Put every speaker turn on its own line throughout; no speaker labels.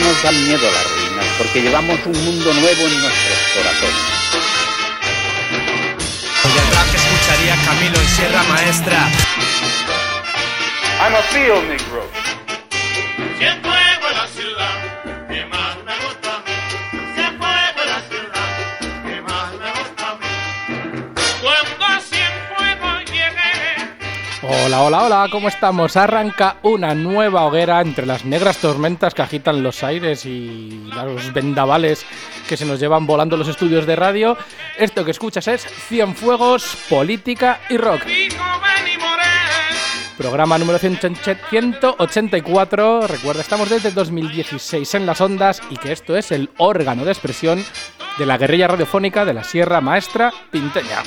nos dan miedo las ruinas, porque llevamos un mundo nuevo en nuestros corazones.
Y el rap que escucharía Camilo en Sierra Maestra.
I'm a field negro.
Siempre fuego en la ciudad, que más me gusta a mí. Siempre fuego en la ciudad, que más me gusta a mí. Cuando Cienfuegos llegue.
Hola, hola, hola, ¿cómo estamos? Arranca una nueva hoguera entre las negras tormentas que agitan los aires y los vendavales que se nos llevan volando los estudios de radio. Esto que escuchas es Cienfuegos, Política y Rock. Programa número 184. Recuerda, estamos desde 2016 en las ondas y que esto es el órgano de expresión de la guerrilla radiofónica de la Sierra Maestra Pinteña.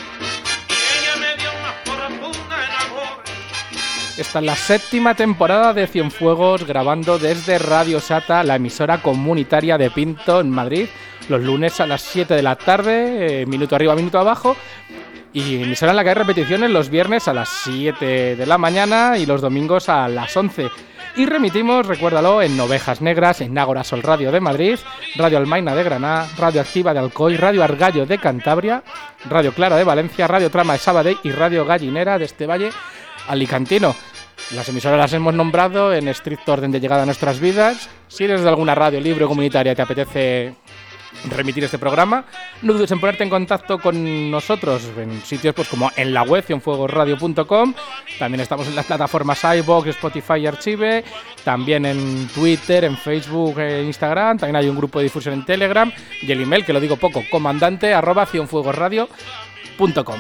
Esta es la séptima temporada de Cienfuegos, grabando desde Radio Sata, la emisora comunitaria de Pinto en Madrid, los lunes a las 7 de la tarde, minuto arriba, minuto abajo. Y emisora en la que hay repeticiones los viernes a las 7 de la mañana y los domingos a las 11. Y remitimos, recuérdalo, en Ovejas Negras, en Ágora Sol Radio de Madrid, Radio Almaina de Granada, Radio Activa de Alcoy, Radio Argallo de Cantabria, Radio Clara de Valencia, Radio Trama de Sabadell y Radio Gallinera de este valle alicantino. Las emisoras las hemos nombrado en estricto orden de llegada a nuestras vidas. Si eres de alguna radio libre o comunitaria y te apetece remitir este programa, no dudes en ponerte en contacto con nosotros en sitios pues como en la web cienfuegosradio.com. También estamos en las plataformas iVoox, Spotify y Archive, también en Twitter, en Facebook e Instagram. También hay un grupo de difusión en Telegram y el email, que lo digo poco, comandante@cienfuegosradio.com.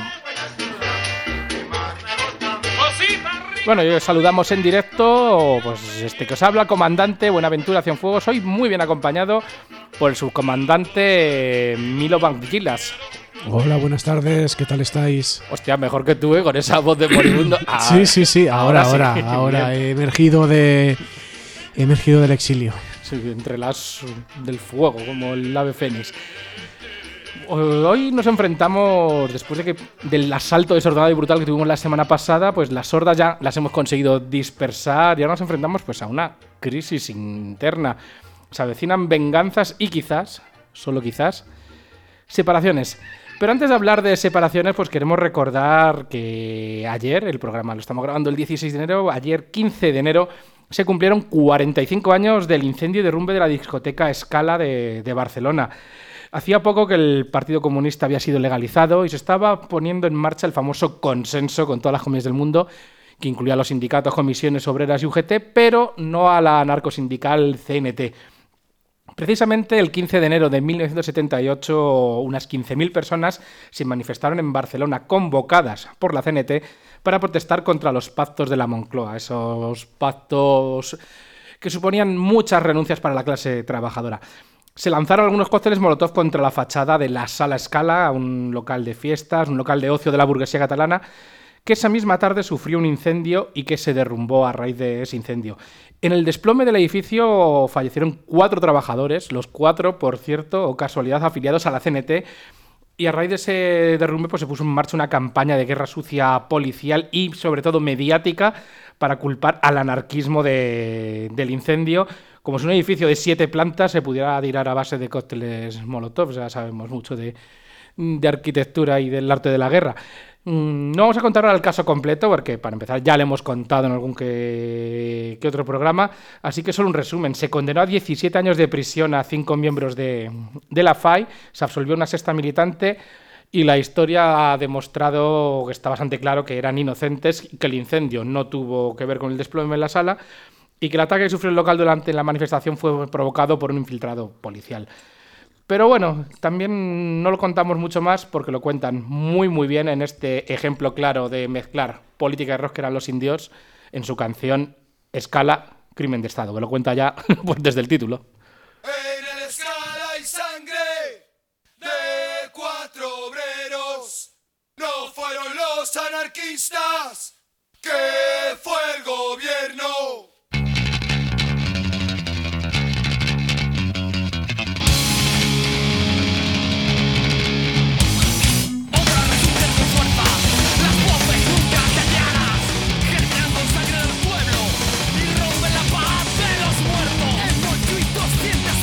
Bueno, y os saludamos en directo, pues este que os habla, comandante Buenaventura Cienfuegos, hoy muy bien acompañado por el subcomandante Milo Vangilas.
Hola, buenas tardes, ¿qué tal estáis?
Hostia, mejor que tú, con esa voz de moribundo.
Sí, ahora he emergido del exilio.
Sí, entre las del fuego, como el ave fénix. Hoy nos enfrentamos, después del asalto desordenado y brutal que tuvimos la semana pasada, pues las hordas ya las hemos conseguido dispersar y ahora nos enfrentamos pues a una crisis interna. Se avecinan venganzas y quizás, solo quizás, separaciones. Pero antes de hablar de separaciones, pues queremos recordar que ayer, el programa lo estamos grabando el 16 de enero, ayer 15 de enero, se cumplieron 45 años del incendio y derrumbe de la discoteca Scala de Barcelona. Hacía poco que el Partido Comunista había sido legalizado y se estaba poniendo en marcha el famoso consenso con todas las comunidades del mundo, que incluía a los sindicatos, comisiones obreras y UGT, pero no a la anarcosindical CNT. Precisamente el 15 de enero de 1978, unas 15.000 personas se manifestaron en Barcelona, convocadas por la CNT, para protestar contra los pactos de la Moncloa, esos pactos que suponían muchas renuncias para la clase trabajadora. Se lanzaron algunos cócteles molotov contra la fachada de la Sala Scala, un local de fiestas, un local de ocio de la burguesía catalana, que esa misma tarde sufrió un incendio y que se derrumbó a raíz de ese incendio. En el desplome del edificio fallecieron 4 trabajadores, los 4, por cierto, o casualidad, afiliados a la CNT, y a raíz de ese derrumbe pues, se puso en marcha una campaña de guerra sucia policial y, sobre todo, mediática para culpar al anarquismo del incendio, como si un edificio de 7 plantas se pudiera tirar a base de cócteles molotov. Ya sabemos mucho de arquitectura y del arte de la guerra. No vamos a contar ahora el caso completo, porque para empezar ya le hemos contado en algún que otro programa, así que solo un resumen. Se condenó a 17 años de prisión a 5 miembros de la FAI, se absolvió una 6ª militante y la historia ha demostrado que está bastante claro que eran inocentes, que el incendio no tuvo que ver con el desplome en la sala y que el ataque que sufrió el local durante la manifestación fue provocado por un infiltrado policial. Pero bueno, también no lo contamos mucho más porque lo cuentan muy muy bien en este ejemplo claro de mezclar política y rock que eran los indios en su canción Scala, Crimen de Estado, que lo cuenta ya pues desde el título.
En el Scala hay sangre de 4 obreros, no fueron los anarquistas, que fue el gobierno.
Siente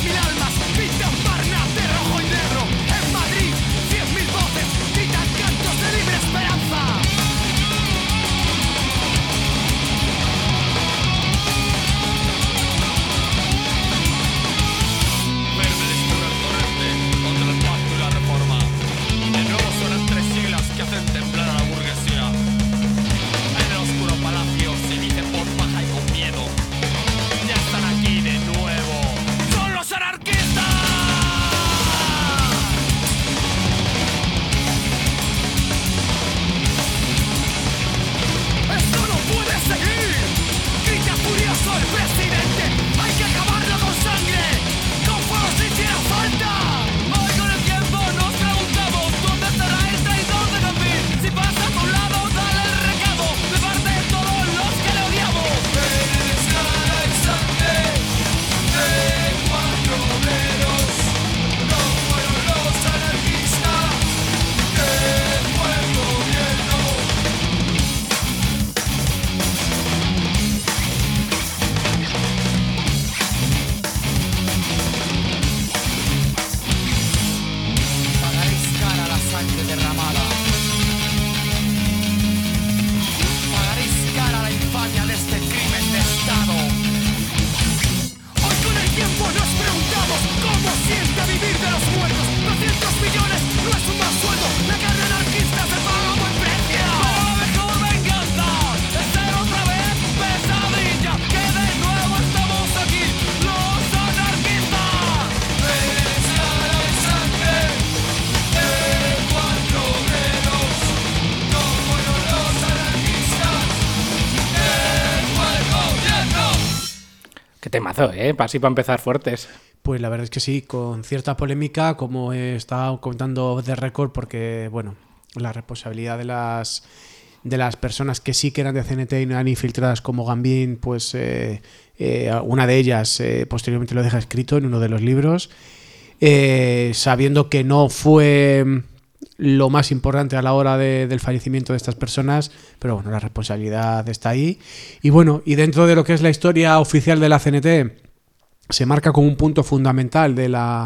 temazo, así para empezar fuertes.
Pues la verdad es que sí, con cierta polémica, como estaba comentando The Record, porque, bueno, la responsabilidad de las personas que sí que eran de CNT y no eran infiltradas como Gambín, pues una de ellas posteriormente lo deja escrito en uno de los libros, sabiendo que no fue lo más importante a la hora del fallecimiento de estas personas, pero bueno, la responsabilidad está ahí. Y bueno, y dentro de lo que es la historia oficial de la CNT, se marca como un punto fundamental de la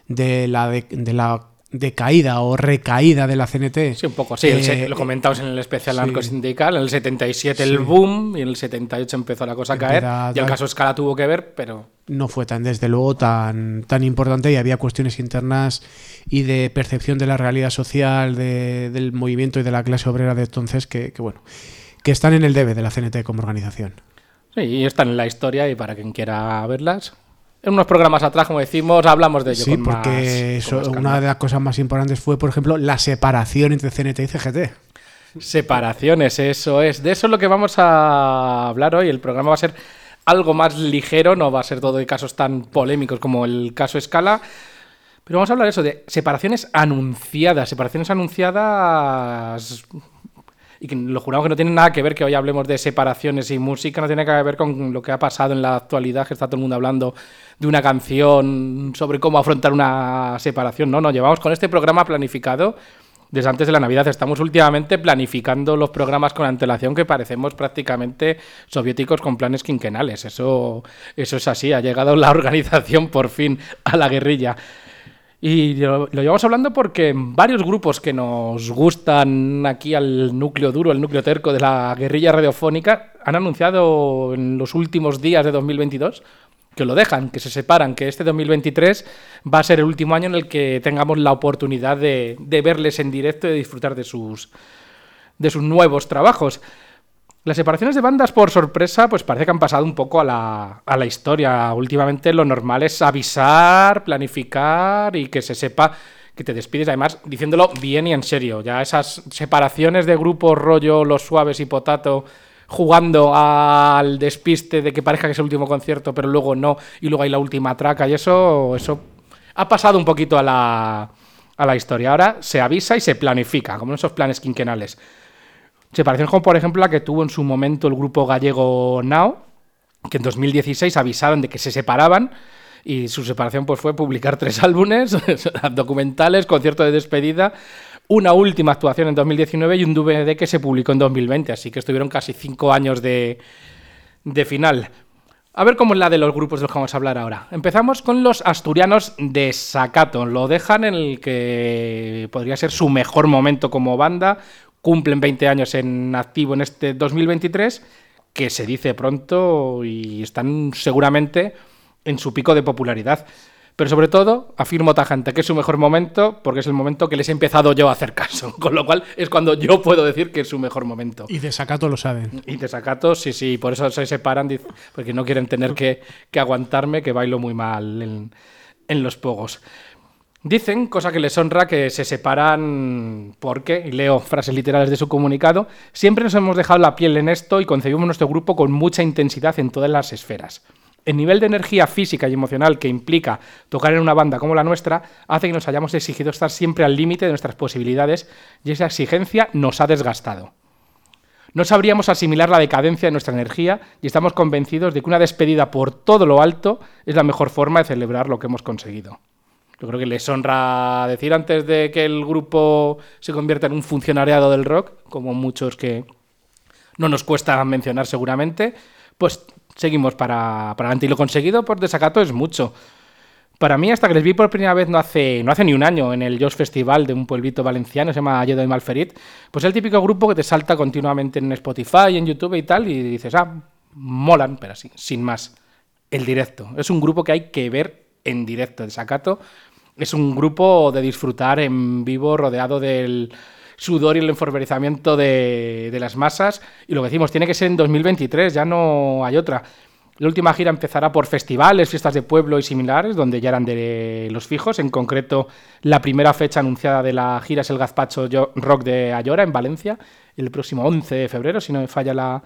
decaída o recaída de la CNT.
Sí, un poco, sí. Lo comentamos en el especial narcosindical. En el 77
sí,
el boom y en el 78 empezó la cosa a caer. Y el caso Escala tuvo que ver, pero...
No fue desde luego tan importante, y había cuestiones internas y de percepción de la realidad social del movimiento y de la clase obrera de entonces que están en el debe de la CNT como organización.
Sí, y están en la historia, y para quien quiera verlas... En unos programas atrás, como decimos, hablamos de ello.
Sí, porque una de las cosas más importantes fue, por ejemplo, la separación entre CNT y CGT.
Separaciones, eso es. De eso es lo que vamos a hablar hoy. El programa va a ser algo más ligero, no va a ser todo de casos tan polémicos como el caso Escala. Pero vamos a hablar de eso, de separaciones anunciadas. Separaciones anunciadas... Y que lo juramos que no tiene nada que ver que hoy hablemos de separaciones y música, no tiene que ver con lo que ha pasado en la actualidad, que está todo el mundo hablando de una canción sobre cómo afrontar una separación. No, llevamos con este programa planificado desde antes de la Navidad. Estamos últimamente planificando los programas con antelación, que parecemos prácticamente soviéticos con planes quinquenales. Eso es así, ha llegado la organización por fin a la guerrilla. Y lo llevamos hablando porque varios grupos que nos gustan aquí al núcleo duro, el núcleo terco de la guerrilla radiofónica, han anunciado en los últimos días de 2022 que lo dejan, que se separan, que este 2023 va a ser el último año en el que tengamos la oportunidad de verles en directo y de disfrutar de sus nuevos trabajos. Las separaciones de bandas, por sorpresa, pues parece que han pasado un poco a la historia. Últimamente lo normal es avisar, planificar y que se sepa que te despides, además diciéndolo bien y en serio. Ya esas separaciones de grupos rollo Los Suaves y Potato, jugando al despiste de que parezca que es el último concierto, pero luego no, y luego hay la última traca, y eso ha pasado un poquito a la historia. Ahora se avisa y se planifica, como en esos planes quinquenales. Separación como, por ejemplo, la que tuvo en su momento el grupo gallego Now, que en 2016 avisaron de que se separaban, y su separación pues fue publicar 3 álbumes documentales, concierto de despedida, una última actuación en 2019 y un DVD que se publicó en 2020, así que estuvieron casi 5 años de final. A ver cómo es la de los grupos de los que vamos a hablar ahora. Empezamos con los asturianos de Sacato. Lo dejan en el que podría ser su mejor momento como banda. Cumplen 20 años en activo en este 2023, que se dice pronto, y están seguramente en su pico de popularidad. Pero sobre todo, afirmo tajante que es su mejor momento, porque es el momento que les he empezado yo a hacer caso, con lo cual es cuando yo puedo decir que es su mejor momento.
Y de Sacato lo saben.
Y de Sacato, sí, por eso se separan, porque no quieren tener que aguantarme, que bailo muy mal en los pogos. Dicen, cosa que les honra, que se separan porque, y leo frases literales de su comunicado, siempre nos hemos dejado la piel en esto y concebimos nuestro grupo con mucha intensidad en todas las esferas. El nivel de energía física y emocional que implica tocar en una banda como la nuestra hace que nos hayamos exigido estar siempre al límite de nuestras posibilidades, y esa exigencia nos ha desgastado. No sabríamos asimilar la decadencia de nuestra energía y estamos convencidos de que una despedida por todo lo alto es la mejor forma de celebrar lo que hemos conseguido. Yo creo que les honra decir, antes de que el grupo se convierta en un funcionariado del rock, como muchos que no nos cuesta mencionar seguramente, pues seguimos para adelante. Y lo conseguido por Desacato es mucho. Para mí, hasta que les vi por primera vez no hace ni un año, en el Josh Festival de un pueblito valenciano, se llama Lledó de Malferit, pues es el típico grupo que te salta continuamente en Spotify, en YouTube y tal, y dices, molan, pero así, sin más. El directo. Es un grupo que hay que ver en directo. Desacato es un grupo de disfrutar en vivo, rodeado del sudor y el enfervorizamiento de las masas. Y lo que decimos, tiene que ser en 2023, ya no hay otra. La última gira empezará por festivales, fiestas de pueblo y similares, donde ya eran de los fijos. En concreto, la primera fecha anunciada de la gira es el Gazpacho Rock de Ayora, en Valencia, el próximo 11 de febrero, si no me falla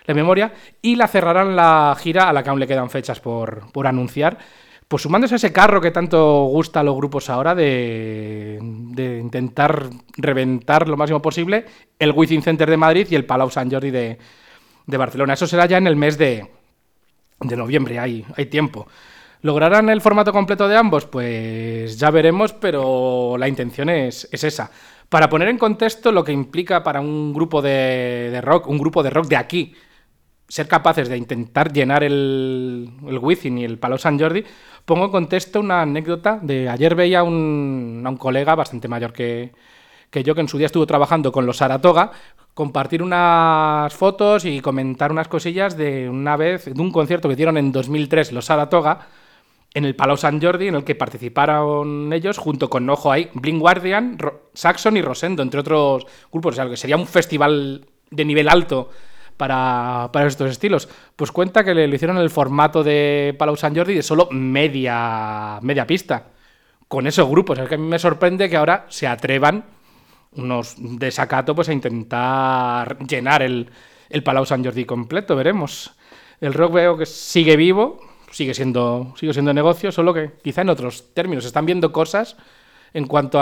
la memoria, y la cerrarán la gira a la que aún le quedan fechas por anunciar. Pues sumándose a ese carro que tanto gusta a los grupos ahora de intentar reventar lo máximo posible el Within Center de Madrid y el Palau Sant Jordi de Barcelona. Eso será ya en el mes de noviembre, hay tiempo. ¿Lograrán el formato completo de ambos? Pues ya veremos, pero la intención es esa. Para poner en contexto lo que implica para un grupo de rock de aquí, ser capaces de intentar llenar el Wizzing y el Palau Sant Jordi, pongo en contexto una anécdota de ayer. Veía a un colega bastante mayor que yo, que en su día estuvo trabajando con los Saratoga, compartir unas fotos y comentar unas cosillas de una vez, de un concierto que dieron en 2003 los Saratoga, en el Palau Sant Jordi, en el que participaron ellos junto con, ojo ahí, Blind Guardian, Saxon y Rosendo, entre otros grupos. O sea, que sería un festival de nivel alto para estos estilos. Pues cuenta que lo hicieron en el formato de Palau Sant Jordi de solo media pista, con esos grupos. Es que a mí me sorprende que ahora se atrevan unos desacato pues a intentar llenar el Palau Sant Jordi completo. Veremos. El rock veo que sigue vivo, sigue siendo negocio, solo que quizá en otros términos. Están viendo cosas en cuanto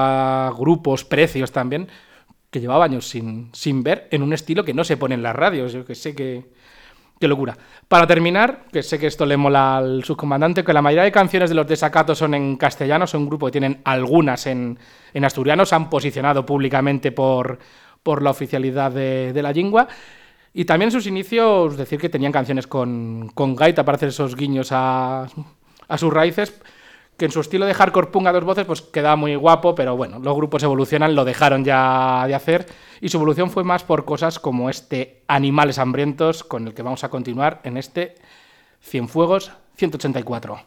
a grupos, precios también, que llevaba años sin ver en un estilo que no se pone en las radios. Yo que sé qué locura. Para terminar, que sé que esto le mola al subcomandante, que la mayoría de canciones de los Desacato son en castellano, son un grupo que tienen algunas en asturiano, se han posicionado públicamente por la oficialidad de la lingua. Y también en sus inicios decir que tenían canciones con gaita para hacer esos guiños a sus raíces, que en su estilo de hardcore punk a dos voces pues quedaba muy guapo, pero bueno, los grupos evolucionan, lo dejaron ya de hacer, y su evolución fue más por cosas como este Animales Hambrientos, con el que vamos a continuar en este Cienfuegos 184.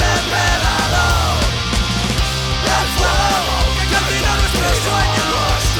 El fuego que camina nuestros sueños.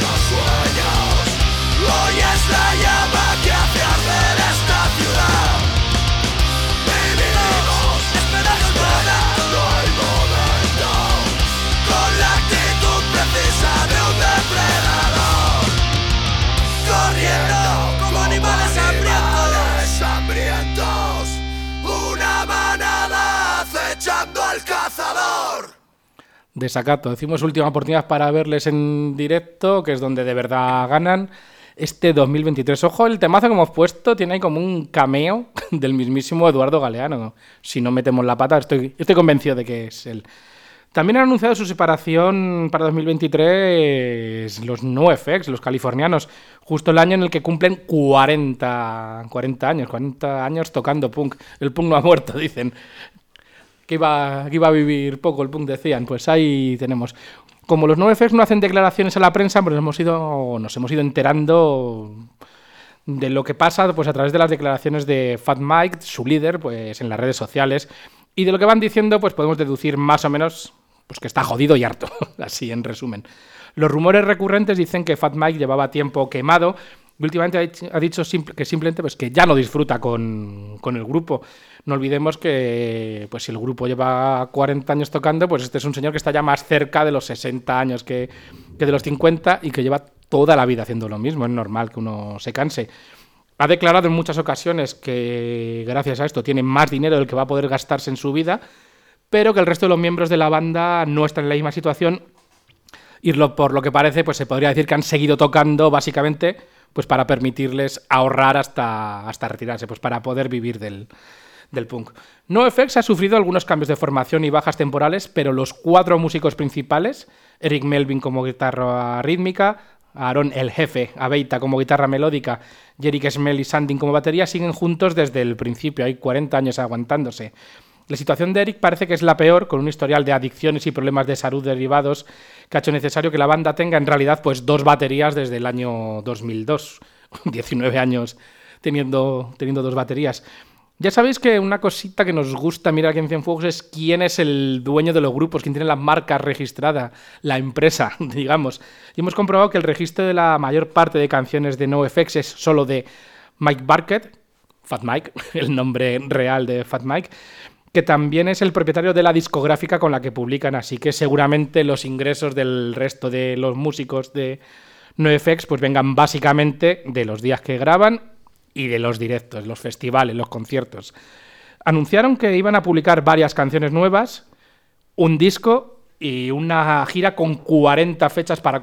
desacato. Decimos última oportunidad para verles en directo, que es donde de verdad ganan. Este 2023. Ojo, el temazo que hemos puesto tiene ahí como un cameo del mismísimo Eduardo Galeano. Si no metemos la pata, estoy convencido de que es él. También han anunciado su separación para 2023 los NoFX, los californianos, justo el año en el que cumplen 40 años tocando punk. El punk no ha muerto, dicen. Que iba a vivir poco el punk, decían. Pues ahí tenemos. Como los NoFX no hacen declaraciones a la prensa, pues nos hemos ido enterando de lo que pasa pues a través de las declaraciones de Fat Mike, su líder, pues en las redes sociales. Y de lo que van diciendo, pues podemos deducir más o menos pues que está jodido y harto, así en resumen. Los rumores recurrentes dicen que Fat Mike llevaba tiempo quemado y últimamente ha dicho que simplemente pues que ya no disfruta con el grupo. No olvidemos que pues si el grupo lleva 40 años tocando, pues este es un señor que está ya más cerca de los 60 años que de los 50 y que lleva toda la vida haciendo lo mismo. Es normal que uno se canse. Ha declarado en muchas ocasiones que gracias a esto tiene más dinero del que va a poder gastarse en su vida, pero que el resto de los miembros de la banda no están en la misma situación y por lo que parece pues se podría decir que han seguido tocando básicamente pues para permitirles ahorrar hasta retirarse, pues para poder vivir del punk. NoFX ha sufrido algunos cambios de formación y bajas temporales, pero los 4 músicos principales, Eric Melvin como guitarra rítmica, Aaron el Jefe Abeita como guitarra melódica, Jerick Smell y Sandin como batería, siguen juntos desde el principio, hay 40 años aguantándose. La situación de Eric parece que es la peor, con un historial de adicciones y problemas de salud derivados que ha hecho necesario que la banda tenga en realidad pues 2 baterías desde el año 2002, 19 años teniendo 2 baterías. Ya sabéis que una cosita que nos gusta mirar aquí en Cienfuegos es quién es el dueño de los grupos, quién tiene la marca registrada, la empresa, digamos. Y hemos comprobado que el registro de la mayor parte de canciones de NoFX es solo de Mike Burkett, Fat Mike, el nombre real de Fat Mike, que también es el propietario de la discográfica con la que publican, así que seguramente los ingresos del resto de los músicos de NoFX pues vengan básicamente de los días que graban y de los directos, los festivales, los conciertos. Anunciaron que iban a publicar varias canciones nuevas, un disco y una gira con 40 fechas para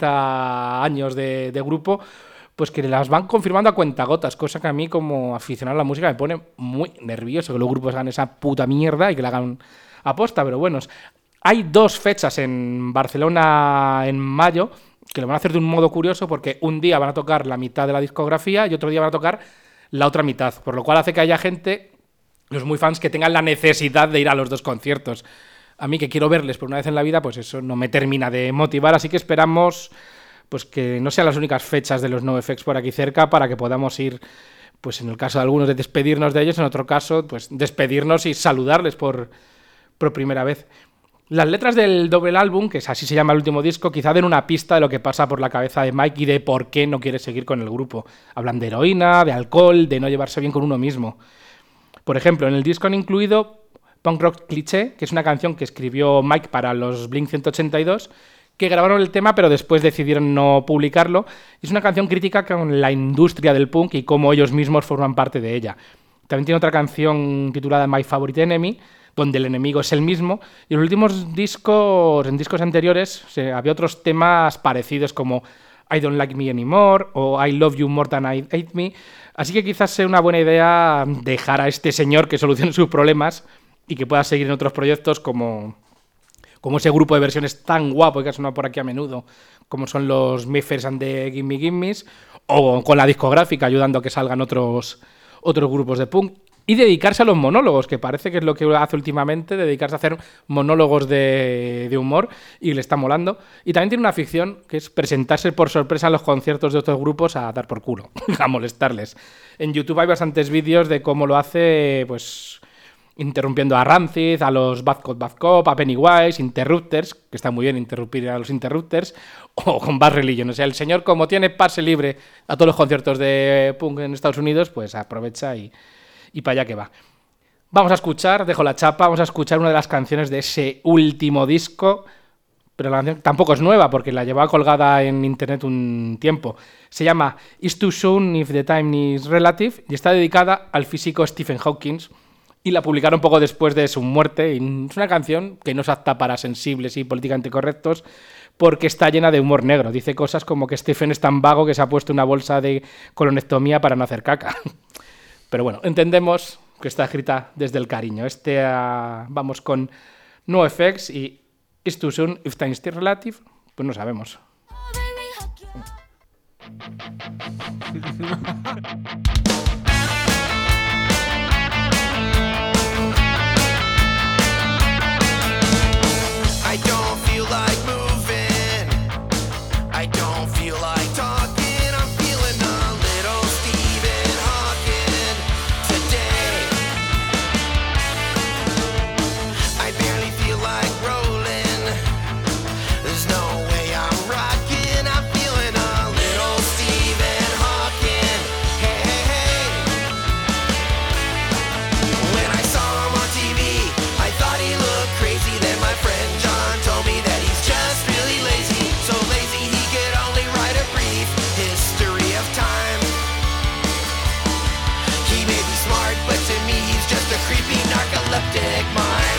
40 años de grupo, pues que las van confirmando a cuentagotas, cosa que a mí como aficionado a la música me pone muy nervioso que los grupos hagan esa puta mierda y que la hagan aposta, pero bueno, hay 2 fechas en Barcelona en mayo que lo van a hacer de un modo curioso porque un día van a tocar la mitad de la discografía y otro día van a tocar la otra mitad, por lo cual hace que haya gente, los muy fans, que tengan la necesidad de ir a los 2 conciertos. A mí que quiero verles por una vez en la vida, pues eso no me termina de motivar, así que esperamos pues que no sean las únicas fechas de los NoFX por aquí cerca para que podamos ir, pues en el caso de algunos de despedirnos de ellos, en otro caso pues despedirnos y saludarles por primera vez. Las letras del doble álbum, que es así se llama el último disco, quizá den una pista de lo que pasa por la cabeza de Mike y de por qué no quiere seguir con el grupo. Hablan de heroína, de alcohol, de no llevarse bien con uno mismo. Por ejemplo, en el disco han incluido Punk Rock Cliché, que es una canción que escribió Mike para los Blink-182, que grabaron el tema pero después decidieron no publicarlo. Es una canción crítica con la industria del punk y cómo ellos mismos forman parte de ella. También tiene otra canción titulada My Favorite Enemy, donde el enemigo es el mismo, y en los últimos discos, en discos anteriores, había otros temas parecidos como I Don't Like Me Anymore o I Love You More Than I Hate Me, así que quizás sea una buena idea dejar a este señor que solucione sus problemas y que pueda seguir en otros proyectos como ese grupo de versiones tan guapo que ha sonado por aquí a menudo, como son los Mayfairs and the Gimme Gimmes, o con la discográfica ayudando a que salgan otros grupos de punk. Y dedicarse a los monólogos, que parece que es lo que hace últimamente, dedicarse a hacer monólogos de humor, y le está molando. Y también tiene una afición, que es presentarse por sorpresa en los conciertos de otros grupos a dar por culo, a molestarles. En YouTube hay bastantes vídeos de cómo lo hace, pues interrumpiendo a Rancid, a los Bad Cop, a Pennywise, Interrupters, que está muy bien interrumpir a los Interrupters, o con Bad Religion. O sea, el señor, como tiene pase libre a todos los conciertos de punk en Estados Unidos, pues aprovecha y para allá que va. Vamos a escuchar, dejo la chapa, vamos a escuchar una de las canciones de ese último disco, pero la canción tampoco es nueva porque la llevaba colgada en internet un tiempo. Se llama It's Too Soon If the Time Is Relative y está dedicada al físico Stephen Hawking. y la publicaron poco después de su muerte. Y es una canción que no es apta para sensibles y políticamente correctos porque está llena de humor negro. Dice cosas como que Stephen es tan vago que se ha puesto una bolsa de colonectomía para no hacer caca. Pero bueno, entendemos que está escrita desde el cariño. Vamos con NoFX y It's Too Soon If Time Still Relative. Pues no sabemos.
I don't feel like moving. I don't feel like talking. I'm feeling a little Stephen Hawking today. I barely feel like rolling. There's no way I'm rocking. I'm feeling a little Stephen Hawking. Hey, hey, hey. When I saw him on TV, I thought he looked crazy. Then my friend John told me that he's just really lazy. So lazy he could only write a brief history of time. He may be smart, but to me he's just a creepy narcoleptic mime.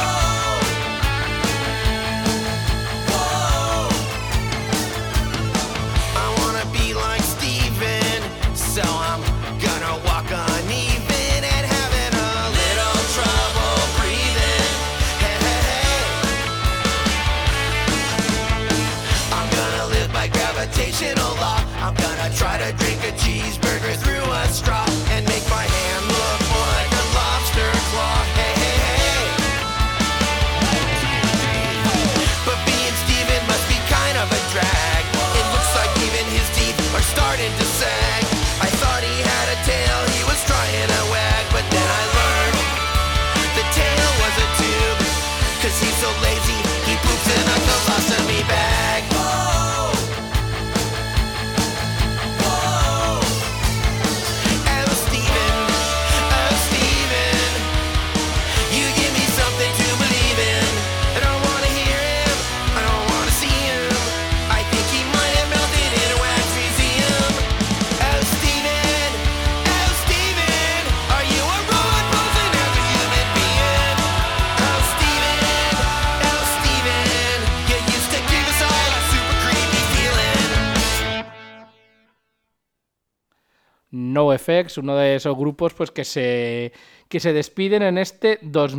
I wanna be like Steven, so I'm gonna walk uneven and having a little trouble breathing. Hey, hey, hey. I'm gonna live by gravitational law. I'm gonna try to drink a cheeseburger through a straw and make my hand look more like a lobster claw. Hey, hey, hey. But being Steven must be kind of a drag. It looks like even his teeth are starting to sag. I thought he had a tail he was trying to wag, but then I learned the tail was a tube. Cause he's so lazy, he poops in a colostomy bag. Oh, Steven, you give me something to believe in. I don't wanna hear him, I don't wanna see him. I think he might have melted in a wax museum. Oh, Steven, are you a robot posing as a human being? Oh, Steven, you used to give us all a super creepy feeling.
NoFX, uno de esos grupos pues que se despiden en este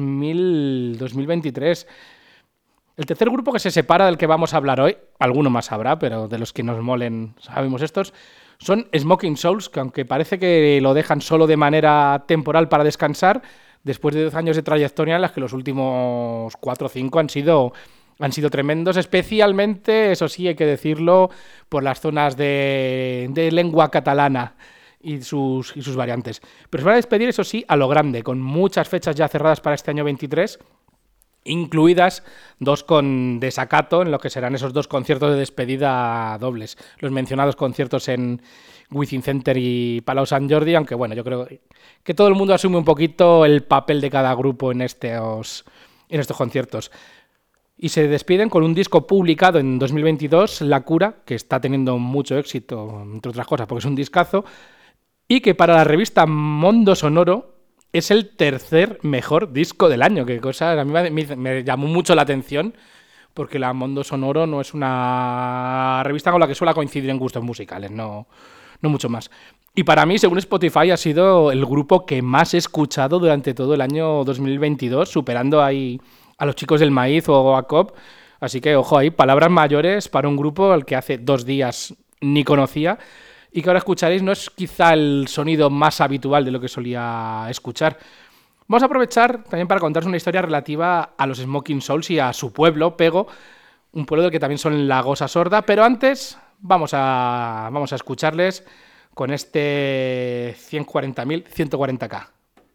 2023. El tercer grupo que se separa del que vamos a hablar hoy, alguno más habrá, pero de los que nos molen sabemos estos, son Smoking Souls, que aunque parece que lo dejan solo de manera temporal para descansar, después de 12 años de trayectoria en las que los últimos 4 o 5 han sido tremendos, especialmente, eso sí, hay que decirlo, por las zonas de lengua catalana y sus variantes. Pero se van a despedir, eso sí, a lo grande, con muchas fechas ya cerradas para este año 23, incluidas 2 con desacato, en lo que serán esos 2 conciertos de despedida dobles. Los mencionados conciertos en Wizzing Center y Palau Sant Jordi, aunque bueno, yo creo que todo el mundo asume un poquito el papel de cada grupo en estos conciertos. Y se despiden con un disco publicado en 2022, La Cura, que está teniendo mucho éxito, entre otras cosas, porque es un discazo, y que para la revista Mondo Sonoro es el tercer mejor disco del año, que cosa a mí me llamó mucho la atención, porque la Mondo Sonoro no es una revista con la que suele coincidir en gustos musicales, no mucho más. Y para mí, según Spotify, ha sido el grupo que más he escuchado durante todo el año 2022, superando ahí a los Chicos del Maíz o a COP. Así que, ojo ahí, palabras mayores para un grupo al que hace 2 días ni conocía y que ahora escucharéis no es quizá el sonido más habitual de lo que solía escuchar. Vamos a aprovechar también para contaros una historia relativa a los Smoking Souls y a su pueblo, Pego, un pueblo del que también son la Gosa Sorda, pero antes vamos a escucharles con este 140.140K.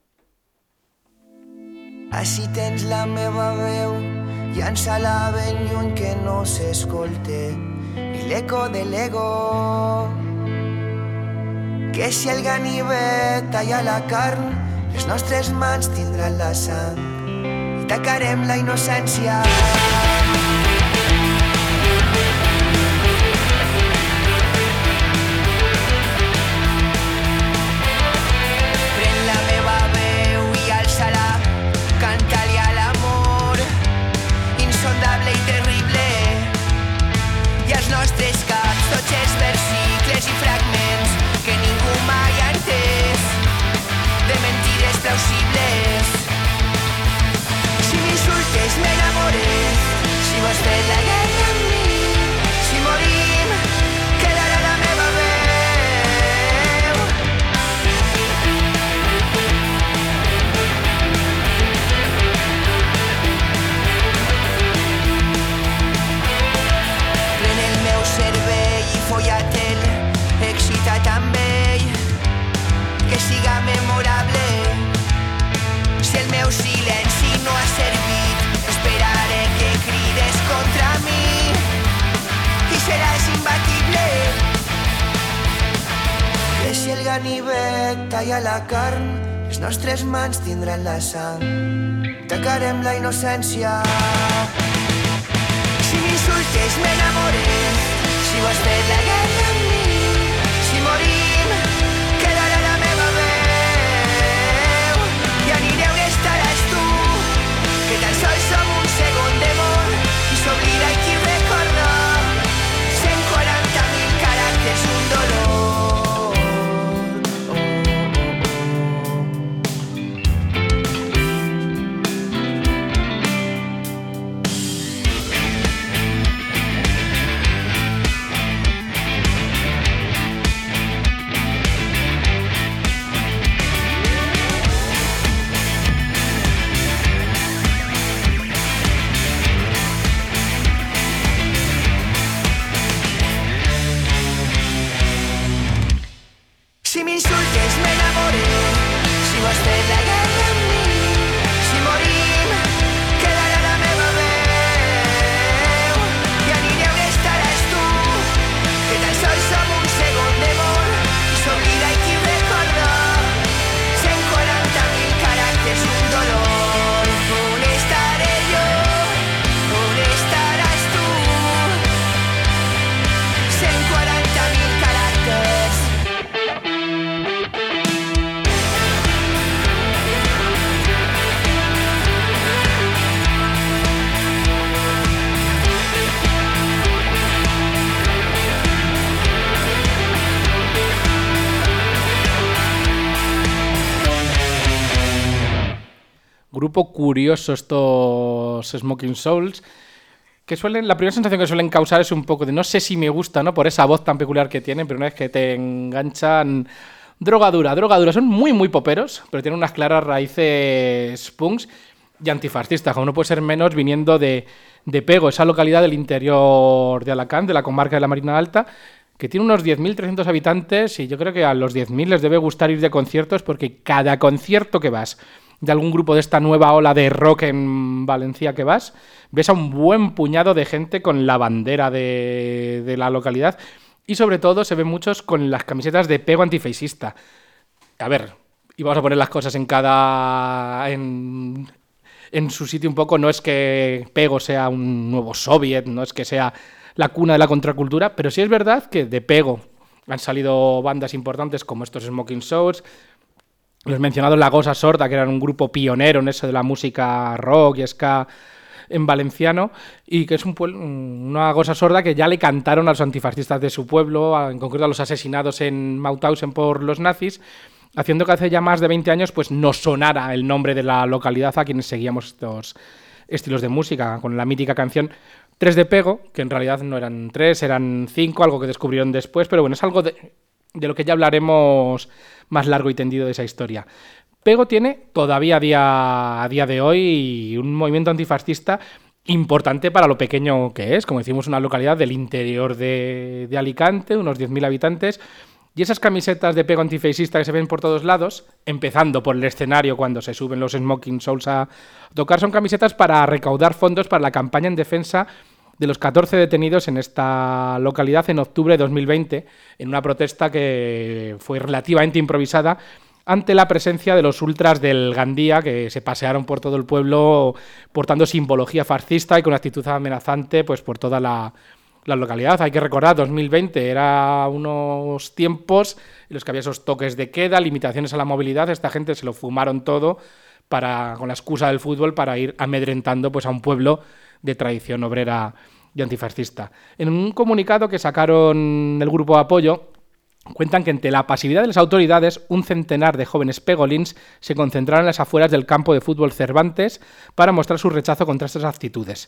Així tens la meva veu, llança-la ben lluny que no s'escolte ni l'eco de l'ego. Que si el ganivet talla la carn, les nostres mans tindran la sang i tacarem la innocència. Pren la meva veu i alça-la i a la carn, les nostres mans tindran la sang. Tacarem la innocència. Si m'insultes m'enamoré, si vols fer la guerra amb mi, si morim quedarà la meva veu i aniré on estaràs tu, que tan sols som un segon de mort i s'oblida qui recorda 140.000 caràcters, un dolor. Si m'insultes m'enamoré, si vols fer la guerra amb mi, si morim quedarà la meva veu i aniré on estaràs tu, que tan sols som un segon de mort i s'oblida qui recorda 140.000 caràcters, un dolor. On estaré jo? On estaràs tu? 140.000 caràcters.
Grupo curioso estos Smoking Souls, que suelen, la primera sensación que suelen causar es un poco de no sé si me gusta, ¿no? Por esa voz tan peculiar que tienen, pero una vez que te enganchan, drogadura. Son muy poperos, pero tienen unas claras raíces punks y antifascistas, como no puede ser menos viniendo de Pego, esa localidad del interior de Alacant, de la comarca de la Marina Alta, que tiene unos 10.300 habitantes y yo creo que a los 10.000 les debe gustar ir de conciertos porque cada concierto que vas de algún grupo de esta nueva ola de rock en Valencia que vas, ves a un buen puñado de gente con la bandera de la localidad y sobre todo se ven muchos con las camisetas de Pego antifascista. A ver, y vamos a poner las cosas en su sitio un poco, no es que Pego sea un nuevo soviet, no es que sea la cuna de la contracultura, pero sí es verdad que de Pego han salido bandas importantes como estos Smoking Souls, los mencionados La Gosa Sorda, que eran un grupo pionero en eso de la música rock y ska en valenciano, y que es una Gosa Sorda que ya le cantaron a los antifascistas de su pueblo, en concreto a los asesinados en Mauthausen por los nazis, haciendo que hace ya más de 20 años pues nos sonara el nombre de la localidad a quienes seguíamos estos estilos de música, con la mítica canción 3 de Pego, que en realidad no eran 3, eran 5, algo que descubrieron después, pero bueno, es algo de lo que ya hablaremos más largo y tendido de esa historia. Pego tiene todavía a día de hoy un movimiento antifascista importante para lo pequeño que es, como decimos, una localidad del interior de Alicante, unos 10.000 habitantes, y esas camisetas de Pego antifascista que se ven por todos lados, empezando por el escenario cuando se suben los Smoking Souls a tocar, son camisetas para recaudar fondos para la campaña en defensa de los 14 detenidos en esta localidad en octubre de 2020, en una protesta que fue relativamente improvisada ante la presencia de los ultras del Gandía, que se pasearon por todo el pueblo portando simbología fascista y con actitud amenazante pues por toda la localidad. Hay que recordar, 2020 era unos tiempos en los que había esos toques de queda, limitaciones a la movilidad. Esta gente se lo fumaron todo con la excusa del fútbol para ir amedrentando pues a un pueblo de tradición obrera y antifascista. En un comunicado que sacaron el grupo de apoyo, cuentan que ante la pasividad de las autoridades, un centenar de jóvenes pegolins se concentraron en las afueras del campo de fútbol Cervantes para mostrar su rechazo contra estas actitudes.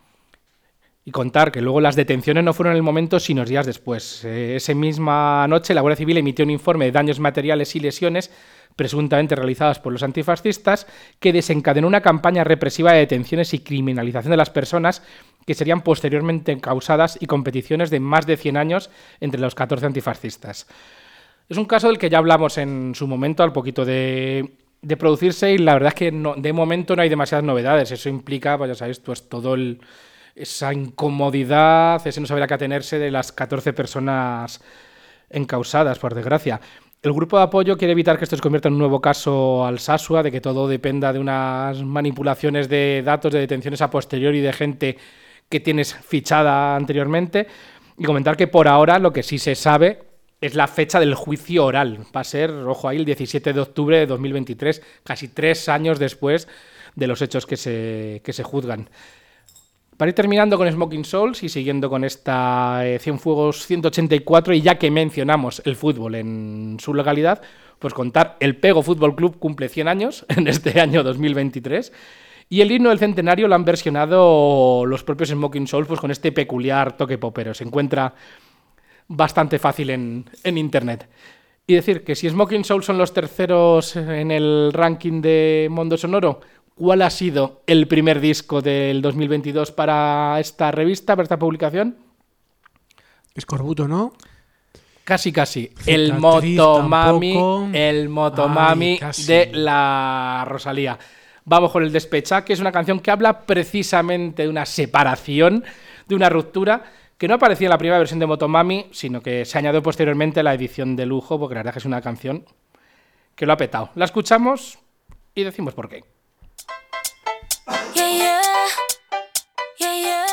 Y contar que luego las detenciones no fueron en el momento, sino días después. Esa misma noche la Guardia Civil emitió un informe de daños materiales y lesiones presuntamente realizadas por los antifascistas, que desencadenó una campaña represiva de detenciones y criminalización de las personas que serían posteriormente causadas y competiciones de más de 100 años entre los 14 antifascistas. Es un caso del que ya hablamos en su momento, al poquito de producirse, y la verdad es que de momento no hay demasiadas novedades. Eso implica, pues ya sabéis, pues todo esa incomodidad, ese no saber a qué atenerse de las 14 personas encausadas, por desgracia. El grupo de apoyo quiere evitar que esto se convierta en un nuevo caso Alsasua, de que todo dependa de unas manipulaciones de datos, de detenciones a posteriori de gente que tienes fichada anteriormente, y comentar que por ahora lo que sí se sabe es la fecha del juicio oral. Va a ser, ojo ahí, el 17 de octubre de 2023, casi 3 años después de los hechos que se juzgan. Para ir terminando con Smoking Souls y siguiendo con esta Cienfuegos 184, y ya que mencionamos el fútbol en su localidad, pues contar, el Pego Fútbol Club cumple 100 años en este año 2023, y el himno del centenario lo han versionado los propios Smoking Souls, pues con este peculiar toque popero. Se encuentra bastante fácil en internet. Y decir que si Smoking Souls son los terceros en el ranking de Mundo Sonoro, ¿cuál ha sido el primer disco del 2022 para esta revista, para esta publicación?
Escorbuto, ¿no?
Casi.
Cicatriz
El Motomami,
tampoco.
el Motomami
Ay, casi.
de la Rosalía. Vamos con el Despechá, que es una canción que habla precisamente de una separación, de una ruptura, que no aparecía en la primera versión de Motomami, sino que se añadió posteriormente a la edición de lujo, porque la verdad es que es una canción que lo ha petado. La escuchamos y decimos por qué.
Yeah, yeah. Yeah, yeah.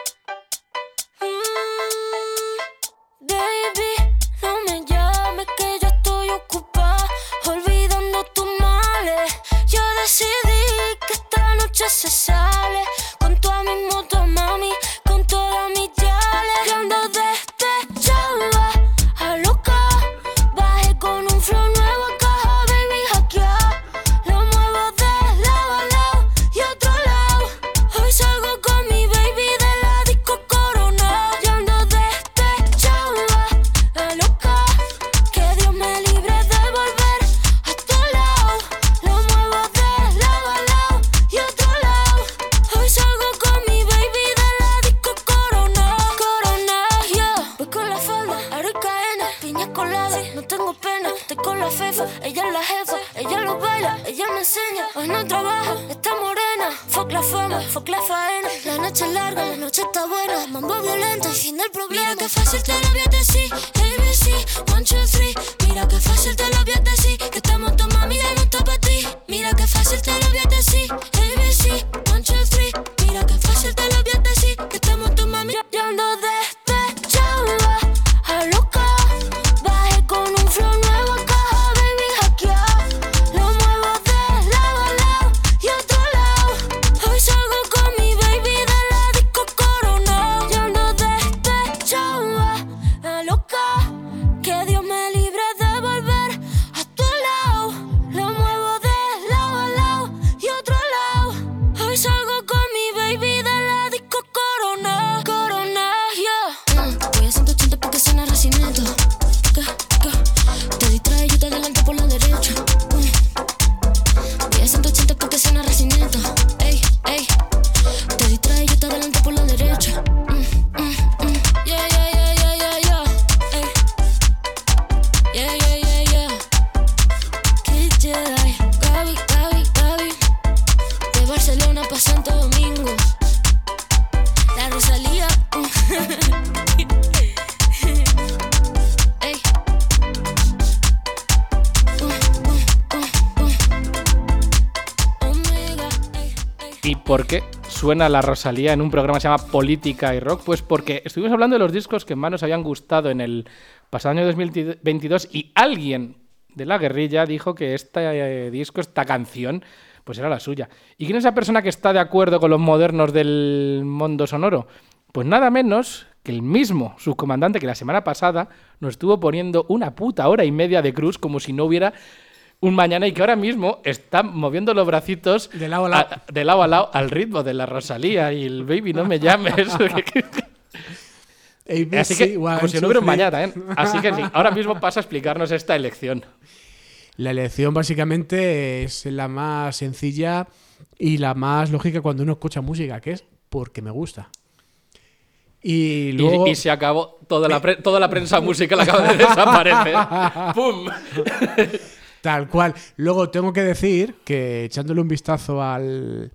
Baby, no me llames que yo estoy ocupada, olvidando tus males. Yo decidí que esta noche se sale con toda mi Motomami, con todas mis yales. Yo ando despechada, a loca, bajé con un flow nuevo a caja, baby, hackeado. Lo muevo de lado a lado y otro lado. Hoy salgo con mi baby de la disco Corona. Yo ando despechada, a loca, que Dios me libre de volver a tu lado. Lo muevo de lado a lado y otro lado. Hoy salgo con mi baby de la disco Corona. Corona, yeah. Voy con la falda, aro y cadena, piña colada, no tengo pena. Estoy con la fefa, ella es la jefa, ella lo baila, ella me enseña. Hoy no trabaja, está morena. Fuck la fama, fuck la faena. La noche es larga, la noche está buena. Mambo violento y fin del problema. Mira que fácil te lo voy a decir, ABC, 1, 2, 3. Mira que fácil te lo voy a decir, que esta Motomami ya no está para ti. Mira que fácil te lo voy a decir, ABC, 1, 2, 3. Mira que fácil te lo voy a decir, que esta Motomami ya ando despechada, a loca, bajé con un flow nuevo a caja, baby, hackeado. Lo muevo de lado a lado y otro lado. Hoy salgo con mi baby de la disco Corona. Yo ando despechada, a loca, que Dios me libre de volver a tu lado. Lo muevo de lado a lado y otro lado. Hoy salgo con mi baby de la disco Corona. Corona, yeah. Voy a 180 porque suena Racinito. Te distrae, yo te adelanto por la derecha. Voy a 180 porque suena Racinito. Ey, ey. Te distrae, yo te adelanto por la derecha. Yeah, yeah, yeah, yeah, yeah, yeah. Ey. Yeah, yeah, yeah, yeah. Kid Jedi, Gaby. De Barcelona pa' Santo Domingo. La Rosalía. Ey. Omega. Ey, ey.
¿Y por qué suena la Rosalía en un programa que se llama Política y Rock? Pues porque estuvimos hablando de los discos que más nos habían gustado en el pasado año 2022 y alguien de la guerrilla dijo que este disco, esta canción, pues era la suya. ¿Y quién es esa persona que está de acuerdo con los modernos del mundo sonoro? Pues nada menos que el mismo subcomandante que la semana pasada nos estuvo poniendo una puta hora y media de cruz como si no hubiera un mañana, y que ahora mismo está moviendo los bracitos
De lado a lado.
de lado a lado al ritmo de la Rosalía y el baby no me llames.
ABC,
Así que,
1,
como si
2,
no hubiera un
3.
mañana, ¿eh? Así que sí, ahora mismo pasa a explicarnos esta elección.
La elección básicamente es la más sencilla y la más lógica cuando uno escucha música, que es porque me gusta. Y luego...
Y se acabó toda la prensa musical acaba de desaparecer. ¡Pum!
Tal cual. Luego tengo que decir que echándole un vistazo al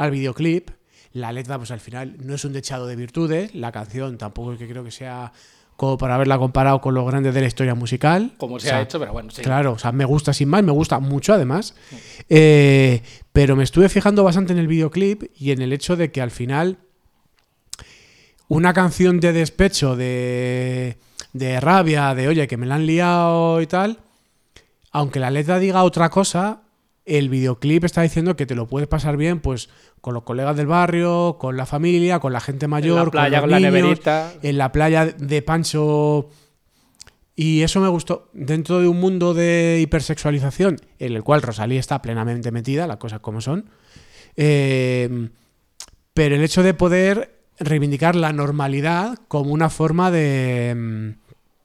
videoclip, la letra pues al final no es un dechado de virtudes, la canción tampoco es que creo que sea como para haberla comparado con los grandes de la historia musical.
Como se ha hecho, pero bueno, sí.
Claro, o sea, me gusta sin más, me gusta mucho además. Pero me estuve fijando bastante en el videoclip y en el hecho de que al final una canción de despecho, de rabia, de oye, que me la han liado y tal, aunque la letra diga otra cosa, el videoclip está diciendo que te lo puedes pasar bien pues con los colegas del barrio, con la familia, con la gente mayor,
en la playa,
con los niños,
la neverita,
en la playa de Pancho. Y eso me gustó. Dentro de un mundo de hipersexualización, en el cual Rosalía está plenamente metida, las cosas como son. Pero el hecho de poder reivindicar la normalidad como una forma de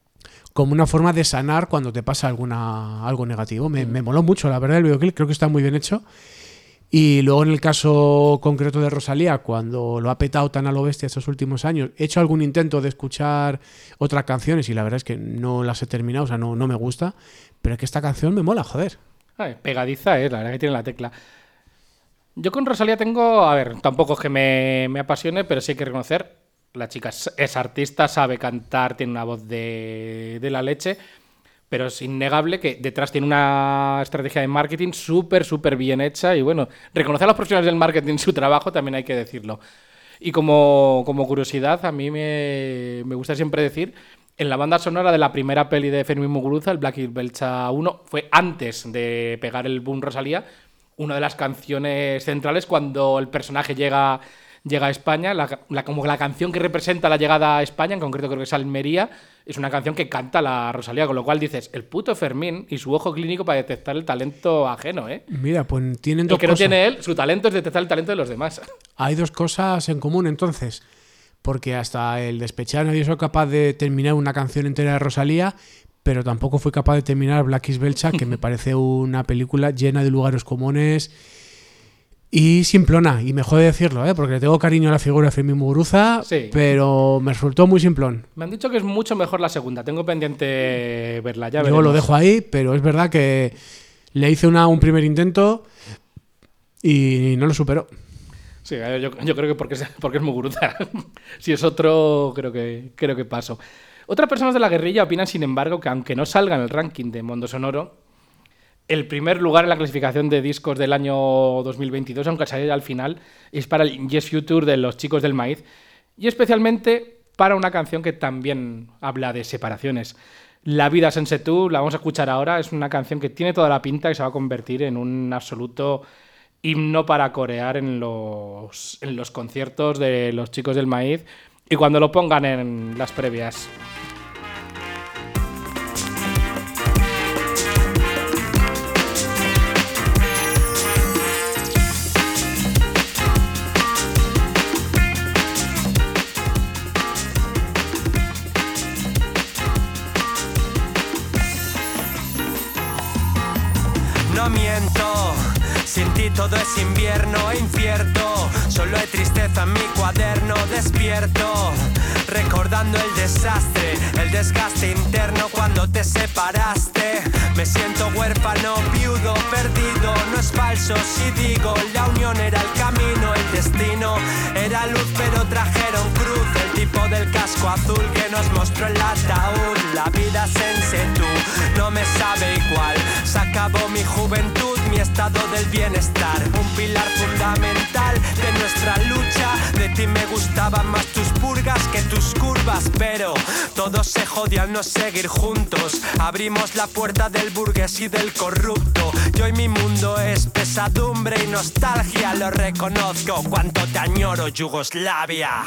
sanar cuando te pasa algo negativo. Me moló mucho, la verdad, el videoclip. Creo que está muy bien hecho. Y luego en el caso concreto de Rosalía, cuando lo ha petado tan a lo bestia estos últimos años, he hecho algún intento de escuchar otras canciones y la verdad es que no las he terminado, o sea, no me gusta. Pero es que esta canción me mola, joder.
Ay, pegadiza la verdad que tiene la tecla. Yo con Rosalía tengo, a ver, tampoco es que me apasione, pero sí hay que reconocer, la chica es artista, sabe cantar, tiene una voz de la leche, pero es innegable que detrás tiene una estrategia de marketing súper bien hecha y bueno, reconocer a los profesionales del marketing su trabajo también hay que decirlo. Y como curiosidad, a mí me gusta siempre decir, en la banda sonora de la primera peli de Fermín Muguruza, el Blackie Belcha 1, fue antes de pegar el boom Rosalía, una de las canciones centrales cuando el personaje llega a España, como la canción que representa la llegada a España, en concreto creo que es Almería, es una canción que canta la Rosalía, con lo cual dices, el puto Fermín y su ojo clínico para detectar el talento ajeno, ¿eh?
Mira, pues tienen dos
cosas. Lo que
no
tiene él, su talento es detectar el talento de los demás.
Hay dos cosas en común entonces, porque hasta el despechado nadie fue capaz de terminar una canción entera de Rosalía, pero tampoco fue capaz de terminar Blackie Belcha, que me parece una película llena de lugares comunes y simplona, y me jode decirlo, porque le tengo cariño a la figura de Fermín Muguruza, sí, pero me resultó muy simplón.
Me han dicho que es mucho mejor la segunda, tengo pendiente verla, ya veremos.
Yo lo dejo ahí, pero es verdad que le hice un primer intento y no lo superó.
Sí, yo creo que porque es Muguruza. Si es otro, creo que paso. Otras personas de la guerrilla opinan, sin embargo, que aunque no salga en el ranking de Mundo Sonoro, el primer lugar en la clasificación de discos del año 2022, aunque salga al final, es para el Yes Future de Los Chicos del Maíz, y especialmente para una canción que también habla de separaciones. La vida sense tú, la vamos a escuchar ahora, es una canción que tiene toda la pinta y se va a convertir en un absoluto himno para corear en los conciertos de Los Chicos del Maíz y cuando lo pongan en las previas.
No miento, sin ti todo es invierno e incierto. Solo hay tristeza en mi cuaderno despierto, recordando el desastre, el desgaste interno cuando te separaste. Me siento huérfano, viudo, perdido. No es falso si digo, la unión era el camino, el destino era luz pero trajeron cruz. El tipo del casco azul que nos mostró el ataúd. La vida sense tú, no me sabe igual. Se acabó mi juventud, mi estado del bienestar. Un pilar fundamental de nuestra lucha. De ti me gustaban más tus purgas que tus curvas, pero todo se jodió al no seguir juntos. Abrimos la puerta del burgués y del corrupto. Yo y mi mundo es pesadumbre y nostalgia. Lo reconozco, cuánto te añoro, Yugoslavia.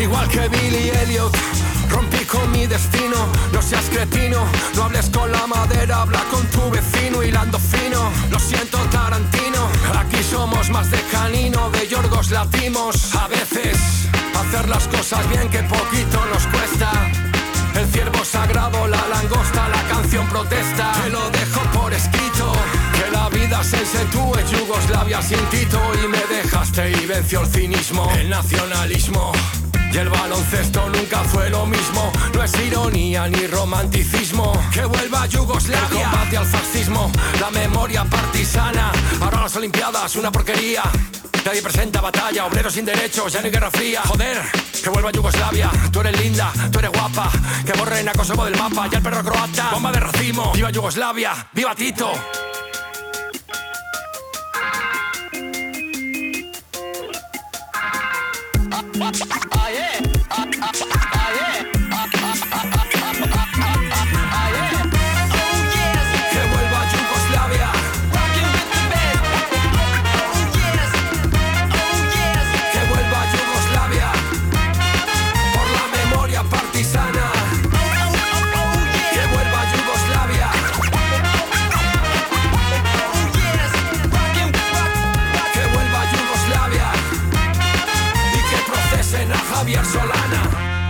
igual que Billy Elliot. Rompí con mi destino, no seas cretino, no hables con la madera, habla con tu vecino, hilando fino. Lo siento, Tarantino, aquí somos más de Canino, de Yorgos Latimos. A veces hacer las cosas bien que poquito nos cuesta. El ciervo sagrado, la langosta, la canción protesta. Te lo dejo por escrito, que la vida se tú es Yugoslavia sin Tito. Y me dejaste y venció el cinismo, el nacionalismo. Y el baloncesto nunca fue lo mismo. No es ironía ni romanticismo. Que vuelva Yugoslavia, el combate al fascismo, la memoria partisana. Ahora las olimpiadas, una porquería. Nadie presenta batalla, obreros sin derechos, ya no hay guerra fría. Joder, que vuelva Yugoslavia. Tú eres linda, tú eres guapa. Que borren a Kosovo del mapa, ya el perro croata. Bomba de racimo, viva Yugoslavia, viva Tito. Javier Solana.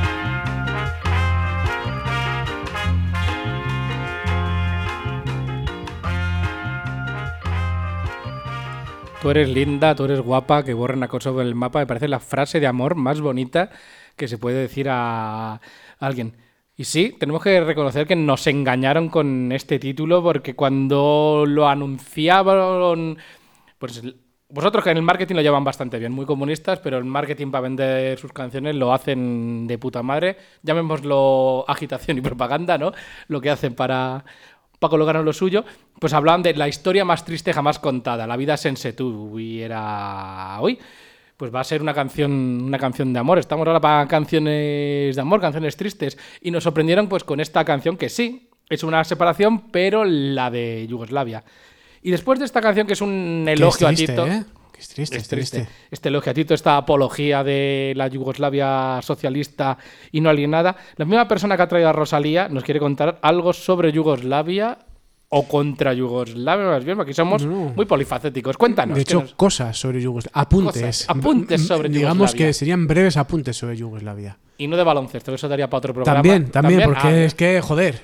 Tú eres linda, tú eres guapa, que borren a Kosovo en el mapa. Me parece la frase de amor más bonita que se puede decir a alguien. Y sí, tenemos que reconocer que nos engañaron con este título, porque cuando lo anunciaron, pues vosotros que en el marketing lo llevan bastante bien, muy comunistas, pero el marketing para vender sus canciones lo hacen de puta madre. Llamémoslo agitación y propaganda, ¿no? Lo que hacen para colocarnos lo suyo. Pues hablaban de la historia más triste jamás contada, la vida sense tú, y era hoy. Pues va a ser una canción de amor. Estamos ahora para canciones de amor, canciones tristes. Y nos sorprendieron pues con esta canción que sí, es una separación, pero la de Yugoslavia. Y después de esta canción, que es un elogio a Tito...
Que es triste.
Este elogio a Tito, esta apología de la Yugoslavia socialista y no alienada, la misma persona que ha traído a Rosalía nos quiere contar algo sobre Yugoslavia o contra Yugoslavia, más bien, porque somos muy polifacéticos. Cuéntanos.
De hecho, cosas sobre Yugoslavia. Apuntes.
Apuntes sobre Yugoslavia.
Digamos que serían breves apuntes sobre Yugoslavia.
Y no de baloncesto, eso daría para otro programa.
También, porque es que, joder...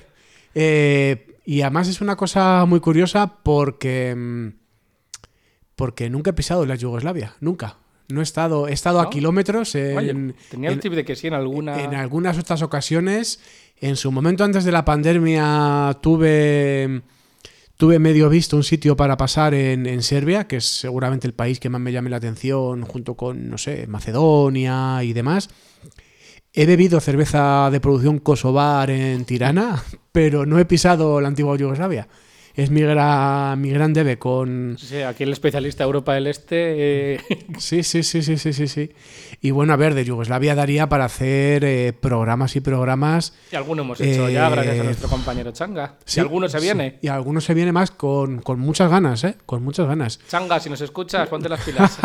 y además es una cosa muy curiosa porque nunca he pisado la Yugoslavia, nunca. No he estado a kilómetros.
Tenía el tip de que sí en
algunas otras ocasiones. En su momento antes de la pandemia tuve medio visto un sitio para pasar en Serbia, que es seguramente el país que más me llame la atención, junto con, no sé, Macedonia y demás. He bebido cerveza de producción kosovar en Tirana, pero no he pisado la antigua Yugoslavia. Es mi gran debe con...
Sí, aquí el especialista Europa del Este...
Sí. Y bueno, a ver, de Yugoslavia daría para hacer programas y programas...
Y alguno hemos hecho ya, gracias a nuestro compañero Changa.
Sí,
y alguno se viene.
Sí, y alguno se viene más con muchas ganas, ¿eh? Con muchas ganas.
Changa, si nos escuchas, ponte las pilas.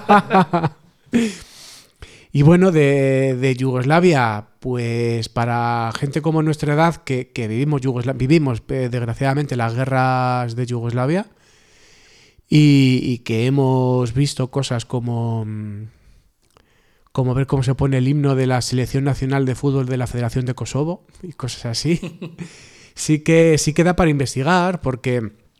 Y bueno, de Yugoslavia, pues para gente como nuestra edad que vivimos desgraciadamente las guerras de Yugoslavia y que hemos visto cosas como ver cómo se pone el himno de la Selección Nacional de Fútbol de la Federación de Kosovo y cosas así, sí que da para investigar, porque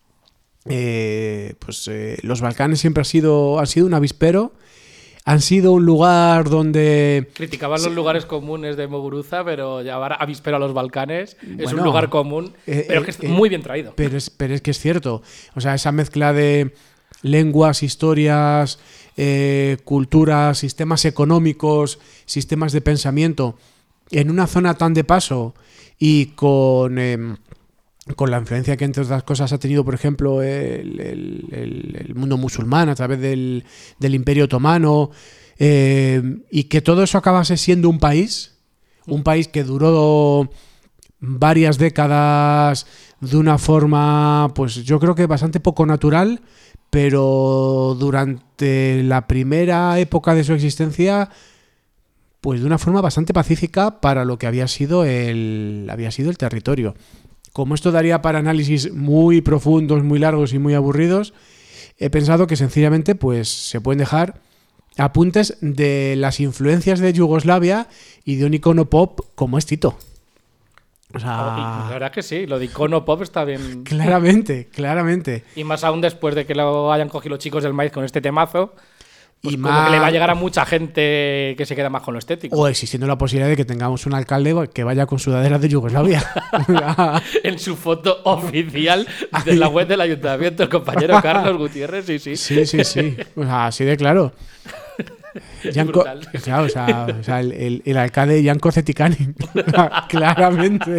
los Balcanes siempre han sido un avispero. Han sido un lugar donde...
Criticaban los lugares comunes de Muguruza, pero llevar avispero a los Balcanes es un lugar común, pero que es muy bien traído.
Pero es que es cierto. O sea, esa mezcla de lenguas, historias, culturas, sistemas económicos, sistemas de pensamiento, en una zona tan de paso y con la influencia que, entre otras cosas, ha tenido, por ejemplo, el mundo musulmán a través del Imperio Otomano, y que todo eso acabase siendo un país que duró varias décadas de una forma, pues yo creo que bastante poco natural, pero durante la primera época de su existencia pues de una forma bastante pacífica para lo que había sido el territorio. Como esto daría para análisis muy profundos, muy largos y muy aburridos, he pensado que sencillamente pues se pueden dejar apuntes de las influencias de Yugoslavia y de un icono pop como es Tito. O sea,
La verdad que sí, lo de icono pop está bien.
claramente.
Y más aún después de que lo hayan cogido los chicos del maíz con este temazo. Pues
Y
como
más-
que le va a llegar a mucha gente que se queda más con lo estético.
O existiendo la posibilidad de que tengamos un alcalde que vaya con sudaderas de Yugoslavia.
En su foto oficial de la web del ayuntamiento, el compañero Carlos Gutiérrez, sí.
Sí. O sea, así de claro. Janko,
Brutal.
claro, o sea, el alcalde Janko Zetikanin. Claramente.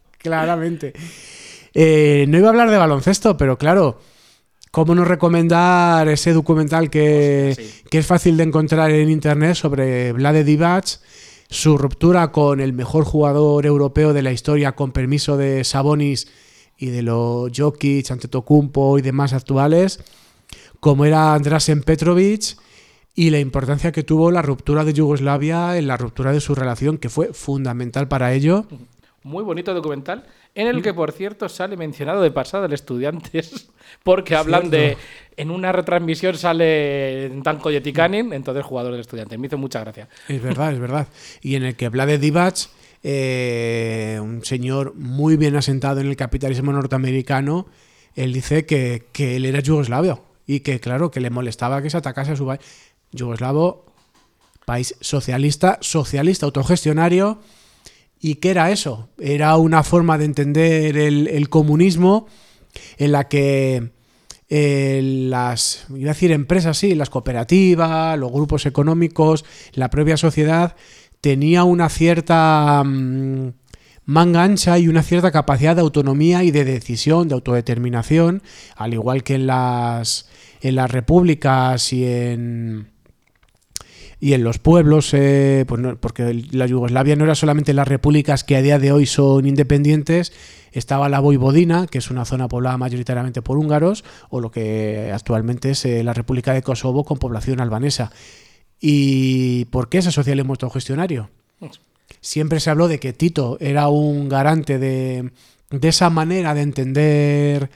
No iba a hablar de baloncesto, pero claro, ¿cómo no recomendar ese documental que es fácil de encontrar en internet sobre Vlade Divac, su ruptura con el mejor jugador europeo de la historia, con permiso de Sabonis y de los Jokic, Antetokounmpo y demás actuales, como era Dražen Petrovic, y la importancia que tuvo la ruptura de Yugoslavia en la ruptura de su relación, que fue fundamental para ello.
Muy bonito documental, en el que, por cierto, sale mencionado de pasada el Estudiantes, porque hablan de... En una retransmisión sale Tanko Yetikanin, entonces jugador del Estudiantes. Me hizo mucha gracia.
Es verdad. Y en el que Vlade Divac, un señor muy bien asentado en el capitalismo norteamericano, él dice que él era yugoslavio y que, claro, que le molestaba que se atacase a su país. Yugoslavo, país socialista autogestionario. ¿Y qué era eso? Era una forma de entender el comunismo en la que las empresas, las cooperativas, los grupos económicos, la propia sociedad tenía una cierta manga ancha y una cierta capacidad de autonomía y de decisión, de autodeterminación, al igual que en las repúblicas y en los pueblos, pues no, porque la Yugoslavia no era solamente las repúblicas que a día de hoy son independientes, estaba la Voivodina, que es una zona poblada mayoritariamente por húngaros, o lo que actualmente es la República de Kosovo con población albanesa. ¿Y por qué ese socialismo autogestionario? Siempre se habló de que Tito era un garante de esa manera de entender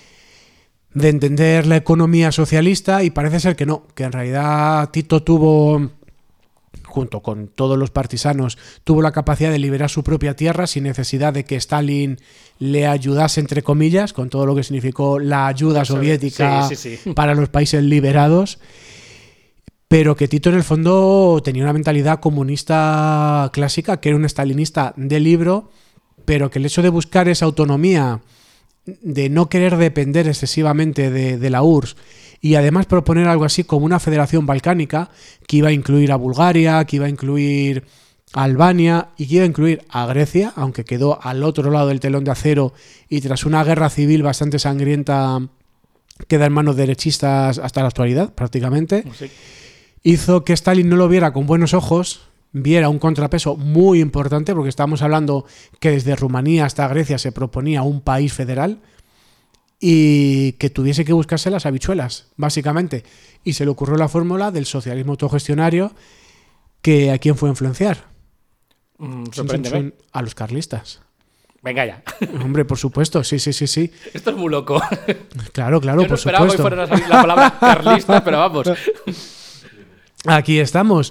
la economía socialista, y parece ser que no, que en realidad Tito tuvo, junto con todos los partisanos, tuvo la capacidad de liberar su propia tierra sin necesidad de que Stalin le ayudase, entre comillas, con todo lo que significó la ayuda soviética para los países liberados, pero que Tito en el fondo tenía una mentalidad comunista clásica, que era un stalinista de libro, pero que el hecho de buscar esa autonomía, de no querer depender excesivamente de la URSS, y además proponer algo así como una federación balcánica que iba a incluir a Bulgaria, que iba a incluir a Albania y que iba a incluir a Grecia, aunque quedó al otro lado del telón de acero y tras una guerra civil bastante sangrienta queda en manos derechistas hasta la actualidad prácticamente, hizo que Stalin no lo viera con buenos ojos, viera un contrapeso muy importante, porque estamos hablando que desde Rumanía hasta Grecia se proponía un país federal, y que tuviese que buscarse las habichuelas, básicamente. Y se le ocurrió la fórmula del socialismo autogestionario, que ¿a quién fue a influenciar?
Sorpréndeme.
A los carlistas.
Venga ya.
Hombre, por supuesto, sí.
Esto es muy loco.
Claro,
Yo no
por
esperaba
supuesto.
que fuera a salir la palabra carlista, pero vamos.
Aquí estamos.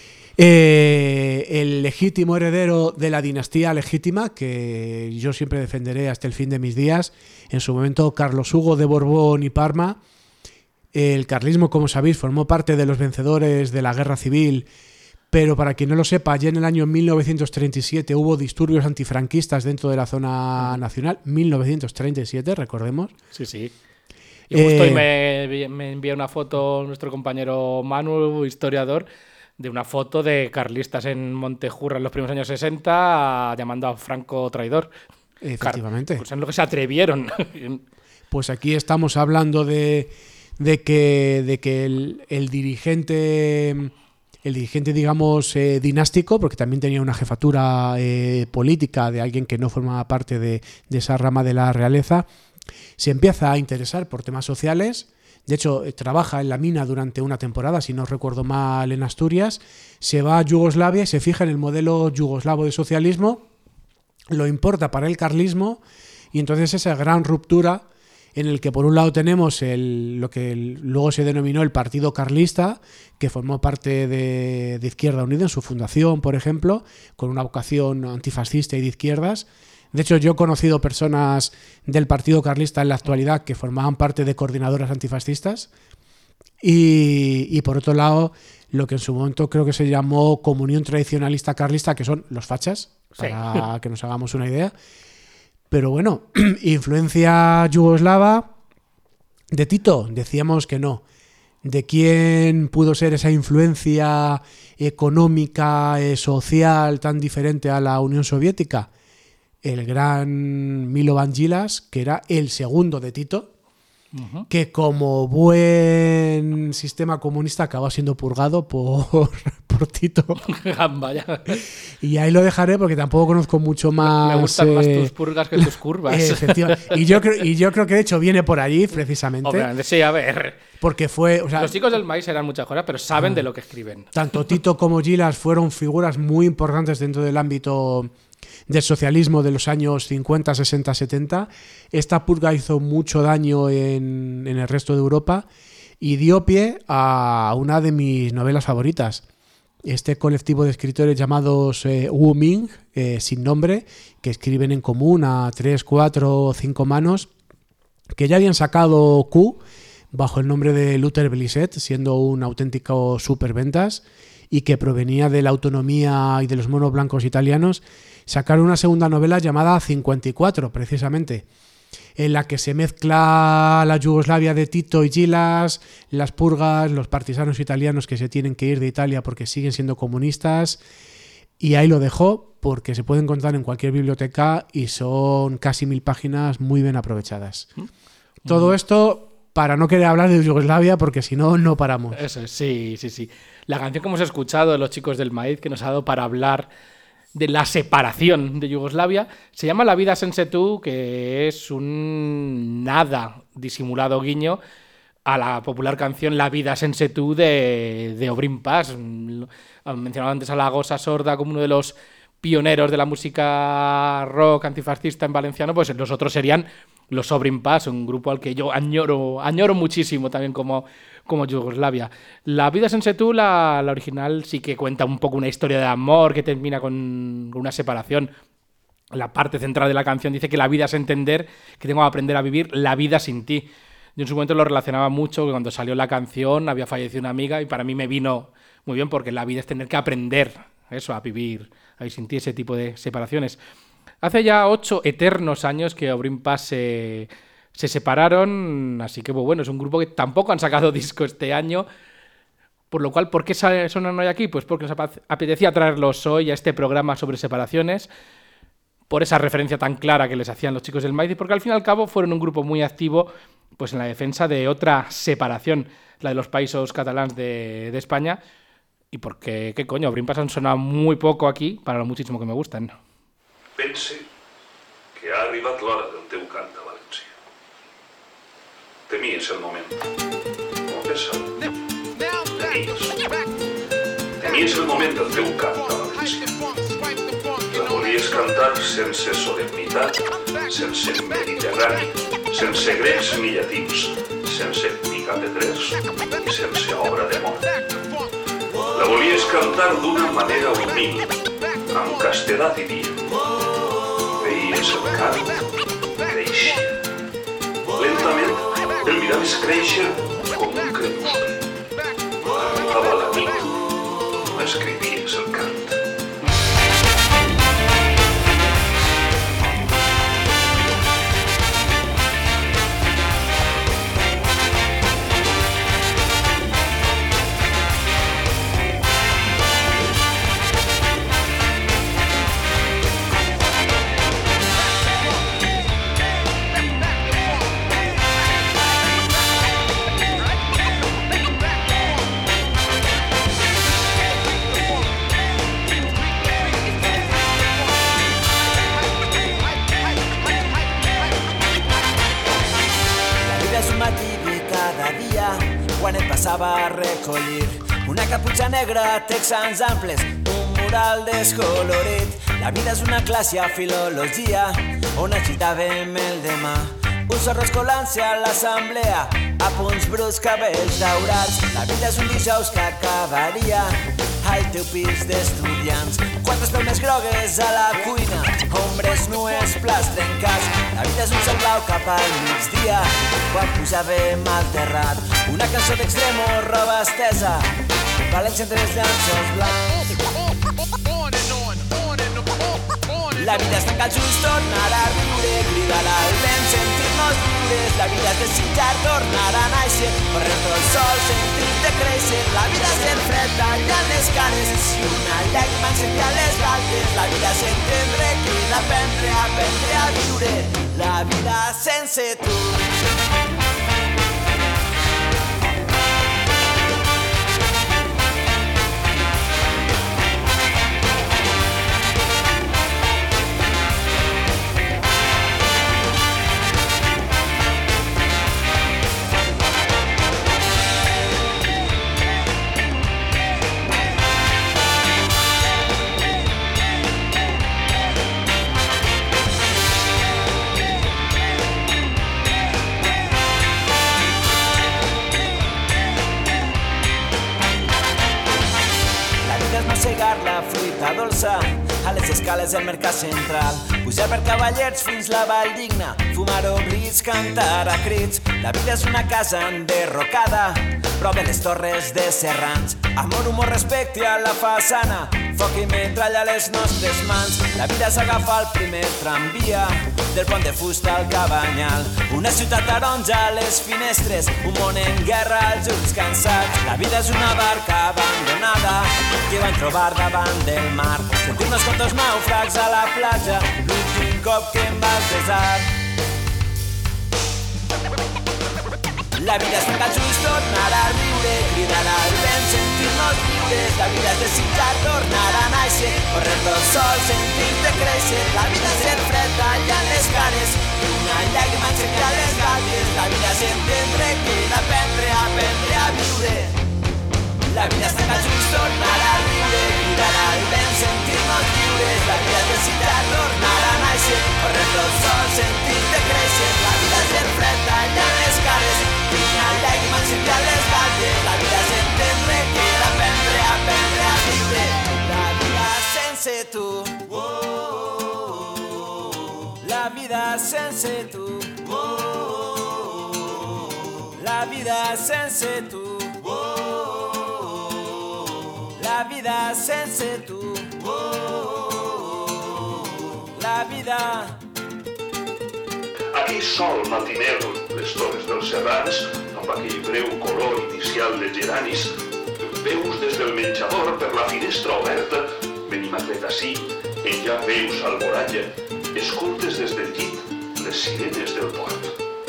El legítimo heredero de la dinastía legítima, que yo siempre defenderé hasta el fin de mis días, en su momento Carlos Hugo de Borbón y Parma. El carlismo, como sabéis, formó parte de los vencedores de la guerra civil, pero para quien no lo sepa, ya en el año 1937 hubo disturbios antifranquistas dentro de la zona nacional. 1937, recordemos.
Sí. Y justo hoy me envía una foto nuestro compañero Manu, historiador, de una foto de carlistas en Montejurra en los primeros años 60 llamando a Franco traidor.
Efectivamente.
Pues en lo que se atrevieron.
Pues aquí estamos hablando de que el dirigente, digamos, dinástico, porque también tenía una jefatura política de alguien que no formaba parte de esa rama de la realeza, se empieza a interesar por temas sociales, De hecho, trabaja en la mina durante una temporada, si no recuerdo mal, en Asturias. Se va a Yugoslavia y se fija en el modelo yugoslavo de socialismo, lo importa para el carlismo, y entonces esa gran ruptura en el que por un lado tenemos lo que luego se denominó el Partido Carlista, que formó parte de Izquierda Unida en su fundación, por ejemplo, con una vocación antifascista y de izquierdas. De hecho, yo he conocido personas del Partido Carlista en la actualidad que formaban parte de coordinadoras antifascistas. Y por otro lado, lo que en su momento creo que se llamó Comunión Tradicionalista Carlista, que son los fachas, para que nos hagamos una idea. Pero bueno, influencia yugoslava de Tito, decíamos que no. ¿De quién pudo ser esa influencia económica, social tan diferente a la Unión Soviética? El gran Milo Vangilas, que era el segundo de Tito, que como buen sistema comunista acabó siendo purgado por Tito.
Vaya.
Y ahí lo dejaré porque tampoco conozco mucho más.
Me gustan más tus purgas que tus curvas.
Efectivamente. Y yo creo que de hecho viene por allí, precisamente.
Obviamente, sí, a ver.
Porque fue. O sea,
los chicos del maíz eran muchas cosas, pero saben de lo que escriben.
Tanto Tito como Gilas fueron figuras muy importantes dentro del ámbito del socialismo de los años 50, 60, 70. Esta purga hizo mucho daño en el resto de Europa y dio pie a una de mis novelas favoritas. Este colectivo de escritores llamados Wu Ming, sin nombre, que escriben en común a 3, 4 o 5 manos, que ya habían sacado Q bajo el nombre de Luther Blissett, siendo un auténtico superventas, y que provenía de la autonomía y de los monos blancos italianos. Sacaron una segunda novela llamada 54, precisamente, en la que se mezcla la Yugoslavia de Tito y Gilas, las purgas, los partisanos italianos que se tienen que ir de Italia porque siguen siendo comunistas, y ahí lo dejó porque se puede encontrar en cualquier biblioteca y son casi 1000 páginas muy bien aprovechadas. Todo esto para no querer hablar de Yugoslavia porque si no, no paramos.
Eso, sí. La canción que hemos escuchado de los chicos del maíz, que nos ha dado para hablar de la separación de Yugoslavia, se llama La vida sense tu, que es un nada disimulado guiño a la popular canción La vida sense tu de Obrin Pas. Mencionaba antes a la Gosa Sorda como uno de los pioneros de la música rock antifascista en valenciano, pues los otros serían los Obrin Pas, un grupo al que yo añoro muchísimo también como Yugoslavia. La vida sense tu, la original, sí que cuenta un poco una historia de amor que termina con una separación. La parte central de la canción dice que la vida es entender que tengo que aprender a vivir la vida sin ti. Yo en su momento lo relacionaba mucho, que cuando salió la canción había fallecido una amiga y para mí me vino muy bien porque la vida es tener que aprender eso, a vivir sin ti, ese tipo de separaciones. Hace ya 8 eternos años que Obrin Pas se separaron, así que bueno, es un grupo que tampoco han sacado disco este año, por lo cual, ¿por qué sonan hoy aquí? Pues porque nos apetecía traerlos hoy a este programa sobre separaciones, por esa referencia tan clara que les hacían los chicos del maíz, y porque al fin y al cabo fueron un grupo muy activo pues en la defensa de otra separación, la de los països catalans de España, y porque, ¿qué coño? Obrin Pas han sonado muy poco aquí, para lo muchísimo que me gustan.
Pense que ha arribat l'hora del teu cant a València. Temies el moment. Temies el moment del teu cant a València. La volies cantar sense solemnitat, sense mediterrani, sense grecs ni llatins, sense picapetrers i sense obra de mort. La volies cantar d'una manera humil, amb castedat i dia. Veies el cant créixer. Lentament el miraves créixer com un crepuscle. Arribava la nit, no escrivies el cant.
passava a recollir. Una caputxa negra, texans amples, un mural descolorit. La vida és una classe a filologia on agitàvem el demà. Un zorro escolant-se a l'assemblea, a punts bruts, cabells daurats. La vida és un dijous que acabaria al teu pis d'estudiants. Quatre espelmes grogues a la cuina, ombres nues, plats trencats. La vida és un cel blau cap al migdia, quan pujàvem al terrat. Una cançó d'extremo, roba estesa, València entre els llanços blancs. La vida és tancar els ulls, tornar a riure, cridar al vent, sentir-nos lliures. La vida és desitjar, tornar a néixer, correr el sol, sentir-te créixer. La vida és ser fred, tallant les cares, si una llàgrima encenia les galtes. La vida és entendre, cridar, aprendre a viure. La vida sense tu. La fruita dolça a les escales del mercat central, pujar per cavallets fins la Valldigna, fumar oblits, cantar a crits. La vida és una casa enderrocada, prop de les torres de Serrans. Amor, humor, respecte a la façana, foc i metralla a les nostres mans. La vida és agafar el primer tramvia del pont de fusta al Cabanyal. Una ciutat taronja a les finestres, un món en guerra als ulls cansats. La vida és una barca abandonada que van trobar davant del mar. Sentir-nos com dos nàufrags a la platja, l'últim cop que em vas besar. La vida és tancar els ulls, tornar a riure, cridar al vent, sentir-nos lliures. La vida és desitjar, tornar a néixer, correr el sol, sentir-te créixer. La vida és ser fred, tallant les cares, una llàgrima aixecar les galtes. La vida és entendre, cridar, aprendre a viure. La vida és tancar els ulls, tornar a riure, cridar al vent, sentir-nos lliures. La vida és desitjar, tornar a néixer, correr el sol, sentir-te créixer. La vida és ser fred, tallant les cares, una llàgrima aixecar les galtes. La vida és entendre, cridar, aprendre a viure. La vida sense tu, la vida sense tu, la vida sense tu. La vida sense tu, la vida.
Aquí sol matiner, les torres dels Serrans, amb aquell breu color inicial de geranis. Veus des del menjador per la finestra oberta, Benimaclet ací, ella veus Alboralla. Escoltes des del llit les sirenes del port.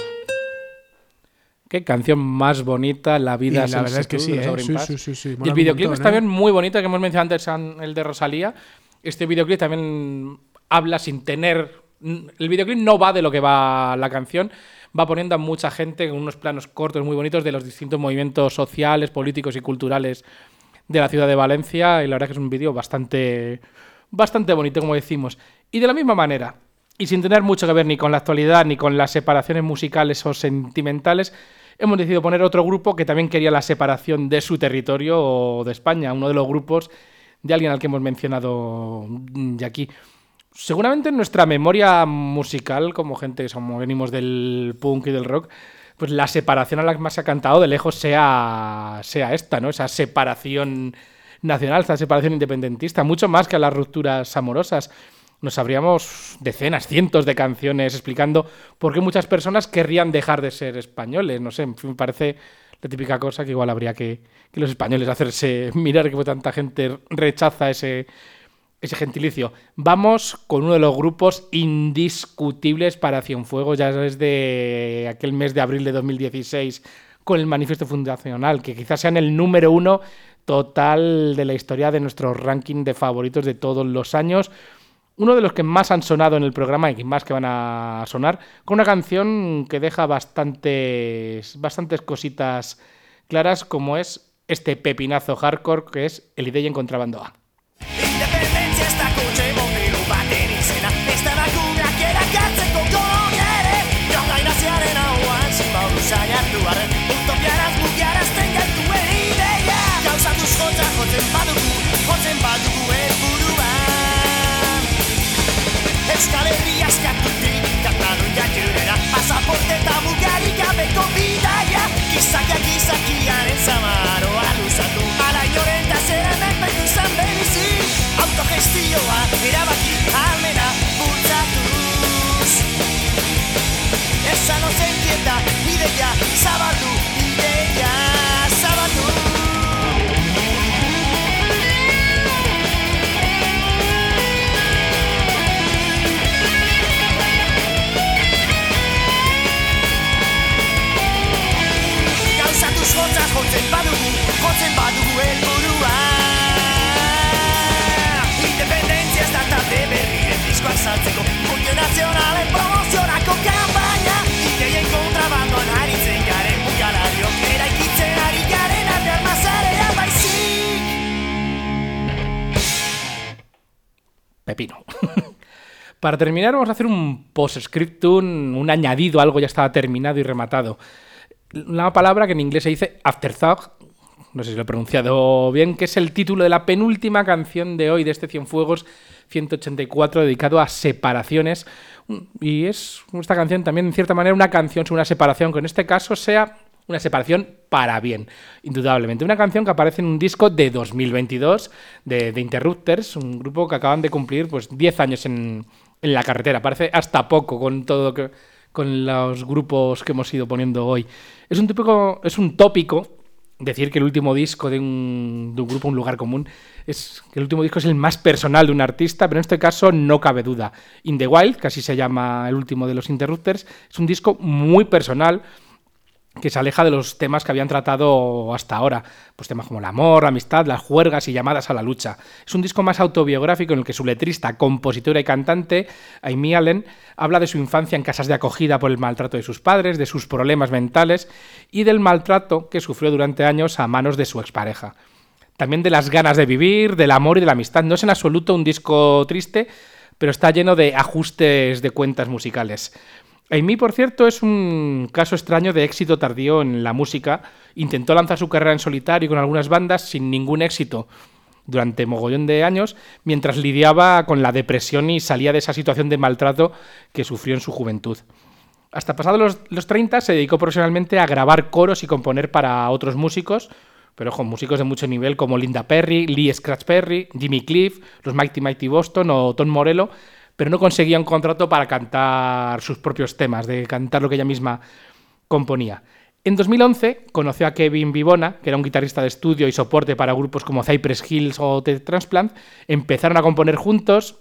Qué canción más bonita, La vida.
Y la verdad es que sí,
sí. Y el videoclip es también muy bonito, que hemos mencionado antes el de Rosalía. Este videoclip también habla sin tener... El videoclip no va de lo que va la canción, va poniendo a mucha gente con unos planos cortos muy bonitos de los distintos movimientos sociales, políticos y culturales de la ciudad de Valencia, y la verdad que es un vídeo bastante bonito, como decimos. Y de la misma manera, y sin tener mucho que ver ni con la actualidad ni con las separaciones musicales o sentimentales, hemos decidido poner otro grupo que también quería la separación de su territorio o de España, uno de los grupos de alguien al que hemos mencionado de aquí. Seguramente en nuestra memoria musical, como gente que venimos del punk y del rock, pues la separación a la que más se ha cantado de lejos sea esta, ¿no? Esa separación nacional, esa separación independentista, mucho más que a las rupturas amorosas. Nos sabríamos decenas, cientos de canciones explicando por qué muchas personas querrían dejar de ser españoles. No sé, me parece la típica cosa que igual habría que los españoles hacerse mirar que tanta gente rechaza ese gentilicio. Vamos con uno de los grupos indiscutibles para Cienfuegos, ya desde aquel mes de abril de 2016, con el manifiesto fundacional, que quizás sean el número 1 total de la historia de nuestro ranking de favoritos de todos los años. Uno de los que más han sonado en el programa y más que van a sonar, con una canción que deja bastantes cositas claras como es este pepinazo hardcore que es el Ideia en Contrabando A.
Independentzia ez da kotxe bombiru baten izena. Ez da bakunak erakartzeko gogoia ere. Jongainaziaren hauan zinbaudu saiatu arren. Utopiaraz mugiarazten gaituen ideia. Gauzatuz jotza jotzen badugu helburuan. Euskal Herria eskatutik Kataluniak jurera. Pasaporte eta mugarik gabeko bidaia. Gizakiaren zamaroa luzatu. Ala inoren da zeranak baitu zan bebizi. Autogestioa erabaki almena bultzatuz. Esa no se entienda, ideia zabaldu, ideia zabaldu. Gauzatuz jotzen badugu helburua. Independentzia ez da talde berriren diskoak saltzeko. Multinazionalen promoziorako kanpaina. Ideien kontrabandoan aritzen garen mugalariok. Eraikitzen ari garen artean mazarea baizik.
Pepino. Para terminar vamos a hacer un postscriptum, un añadido, algo ya estaba terminado y rematado. Una palabra que en inglés se dice afterthought, no sé si lo he pronunciado bien, que es el título de la penúltima canción de hoy de este Cienfuegos 184 dedicado a separaciones. Y es esta canción también, en cierta manera, una canción sobre una separación, que en este caso sea una separación para bien, indudablemente. Una canción que aparece en un disco de 2022 de Interrupters, un grupo que acaban de cumplir pues 10 años en la carretera. Parece hasta poco con todo con los grupos que hemos ido poniendo hoy. Es un tópico decir que el último disco de un grupo, un lugar común, es que el último disco es el más personal de un artista, pero en este caso no cabe duda. In the Wild, que así se llama el último de los Interrupters, es un disco muy personal que se aleja de los temas que habían tratado hasta ahora, pues temas como el amor, la amistad, las juergas y llamadas a la lucha. Es un disco más autobiográfico en el que su letrista, compositora y cantante, Amy Allen, habla de su infancia en casas de acogida por el maltrato de sus padres, de sus problemas mentales y del maltrato que sufrió durante años a manos de su expareja. También de las ganas de vivir, del amor y de la amistad. No es en absoluto un disco triste, pero está lleno de ajustes de cuentas musicales. Amy, por cierto, es un caso extraño de éxito tardío en la música. Intentó lanzar su carrera en solitario con algunas bandas sin ningún éxito durante mogollón de años, mientras lidiaba con la depresión y salía de esa situación de maltrato que sufrió en su juventud. Hasta pasados los 30 se dedicó profesionalmente a grabar coros y componer para otros músicos, pero con músicos de mucho nivel como Linda Perry, Lee Scratch Perry, Jimmy Cliff, los Mighty Mighty Boston o Tom Morello, pero no conseguía un contrato para cantar sus propios temas, de cantar lo que ella misma componía. En 2011 conoció a Kevin Vivona, que era un guitarrista de estudio y soporte para grupos como Cypress Hills o The Transplant. Empezaron a componer juntos,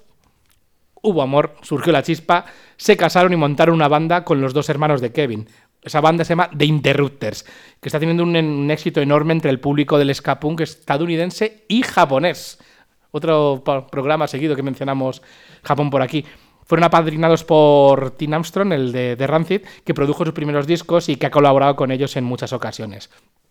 hubo amor, surgió la chispa, se casaron y montaron una banda con los dos hermanos de Kevin. Esa banda se llama The Interrupters, que está teniendo un éxito enorme entre el público del ska punk estadounidense y japonés. Otro programa seguido que mencionamos Japón por aquí. Fueron apadrinados por Tim Armstrong, el de Rancid, que produjo sus primeros discos y que ha colaborado con ellos en muchas ocasiones.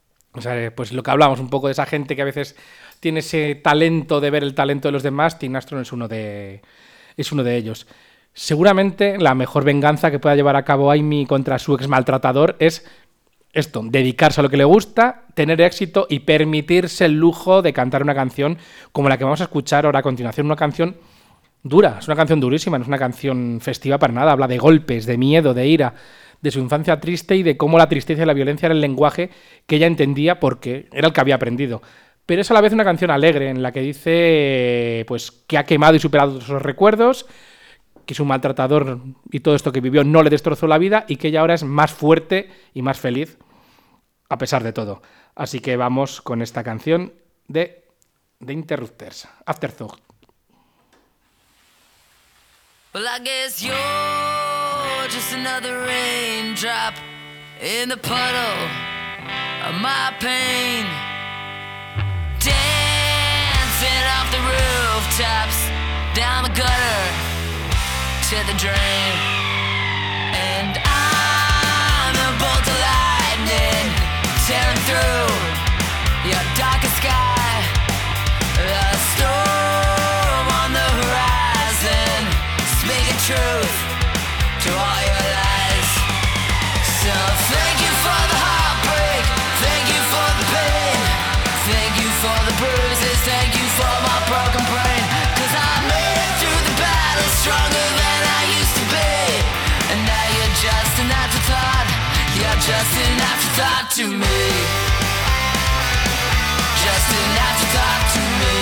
O sea, pues lo que hablamos un poco de esa gente que a veces tiene ese talento de ver el talento de los demás, Tim Armstrong es uno de ellos. Seguramente la mejor venganza que pueda llevar a cabo Amy contra su ex maltratador es esto, dedicarse a lo que le gusta, tener éxito y permitirse el lujo de cantar una canción como la que vamos a escuchar ahora a continuación, una canción dura, es una canción durísima, no es una canción festiva para nada, habla de golpes, de miedo, de ira, de su infancia triste y de cómo la tristeza y la violencia era el lenguaje que ella entendía porque era el que había aprendido. Pero es a la vez una canción alegre en la que dice pues que ha quemado y superado esos recuerdos, que su maltratador y todo esto que vivió no le destrozó la vida y que ella ahora es más fuerte y más feliz a pesar de todo. Así que vamos con esta canción de The Interrupters, Afterthought.
Well, I guess you're just another raindrop in the puddle of my pain, dancing off the rooftops, down the gutter to the drain, and I'm a bolt of lightning tearing through
afterthought to me. Just an afterthought to me.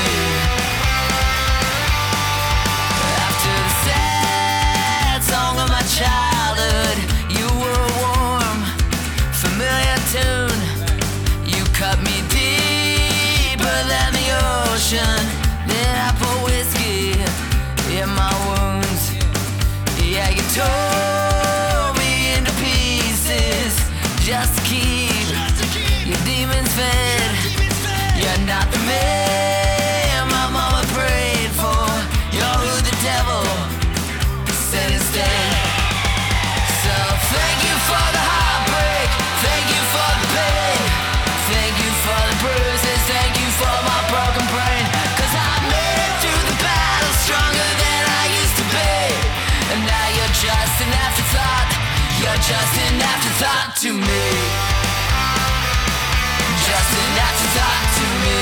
After the sad song of my childhood, you were a warm, familiar tune. You cut me deeper than the ocean. Then I pour whiskey in my wounds. Yeah, you tore me into pieces just to keep your demons fed. You're not the man my mama prayed for. You're who the devil said instead. So thank you for the heartbreak, thank you for the pain, thank you for the bruises, thank you for my broken brain. 'Cause I made it through the battle stronger than I used to be. And now you're just an afterthought, you're just an afterthought to me. Just an afterthought to me.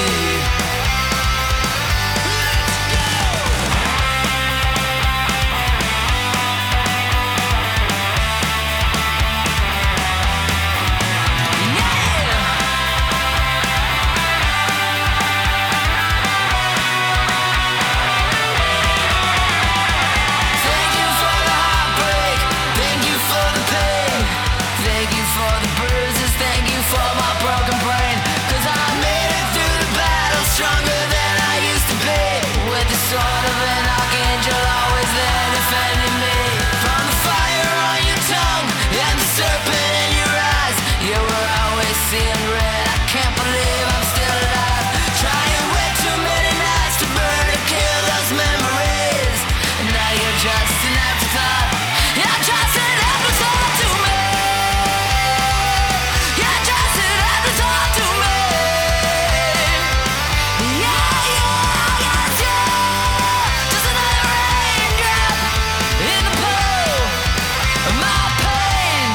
Thank you for the heartbreak, thank you for the pain, thank you for the bruises, thank you for my broken brain. 'Cause I made it through the battle stronger than I used to be. With the sword of an archangel always there defending me. From the fire on your tongue and the serpent in your eyes, you were always seeing red. I can't believe I'm still alive. Trying way too many nights to burn and kill those memories. And now you're just an afterthought. You're just an afterthought to me. You're just an afterthought to me. Yeah, yes, just another raindrop in the pool of my pain.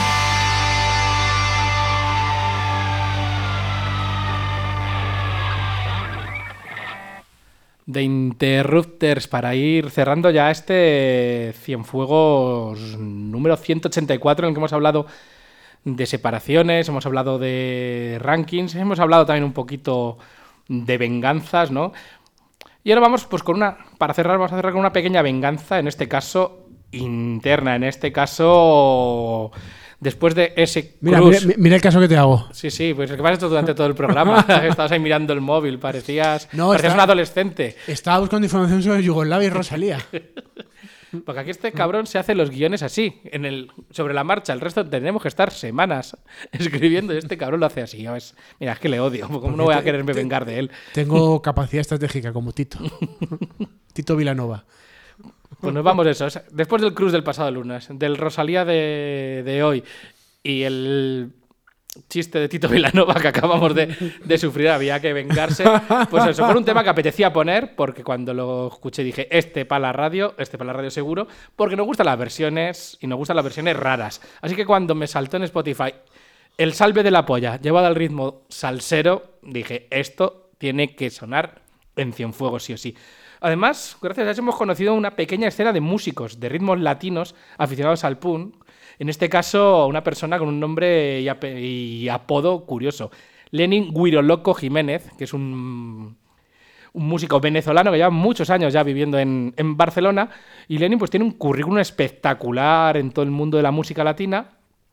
The Interrupters, para ir cerrando ya este Cienfuegos número 184, en el que hemos hablado de separaciones, hemos hablado de rankings, hemos hablado también un poquito de venganzas, ¿no? Y ahora vamos pues con para cerrar, vamos a cerrar con una pequeña venganza, en este caso interna, en este caso después de ese cruz.
Mira el caso que te hago.
Sí, pues el que me has hecho durante todo el programa. Estabas ahí mirando el móvil, parecías un adolescente.
Estaba buscando información sobre Yugoslavia y Rosalía.
Porque aquí este cabrón se hace los guiones así, sobre la marcha. El resto tenemos que estar semanas escribiendo y este cabrón lo hace así. Mira, es que le odio. ¿Cómo no voy a quererme vengar de él?
Tengo capacidad estratégica como Tito. Tito Vilanova.
Pues nos vamos eso. Después del Cruz del pasado lunes, del Rosalía de hoy y el chiste de Tito Vilanova que acabamos de sufrir, había que vengarse. Pues eso, fue un tema que apetecía poner, porque cuando lo escuché dije, para la radio seguro, porque nos gustan las versiones y nos gustan las versiones raras. Así que cuando me saltó en Spotify el Salve de la Polla, llevado al ritmo salsero, dije, esto tiene que sonar en Cienfuegos sí o sí. Además, gracias a eso hemos conocido una pequeña escena de músicos de ritmos latinos aficionados al punk. En este caso, una persona con un nombre y apodo curioso. Lenin Guiroloco Jiménez, que es un músico venezolano que lleva muchos años ya viviendo en Barcelona. Y Lenin pues tiene un currículum espectacular en todo el mundo de la música latina.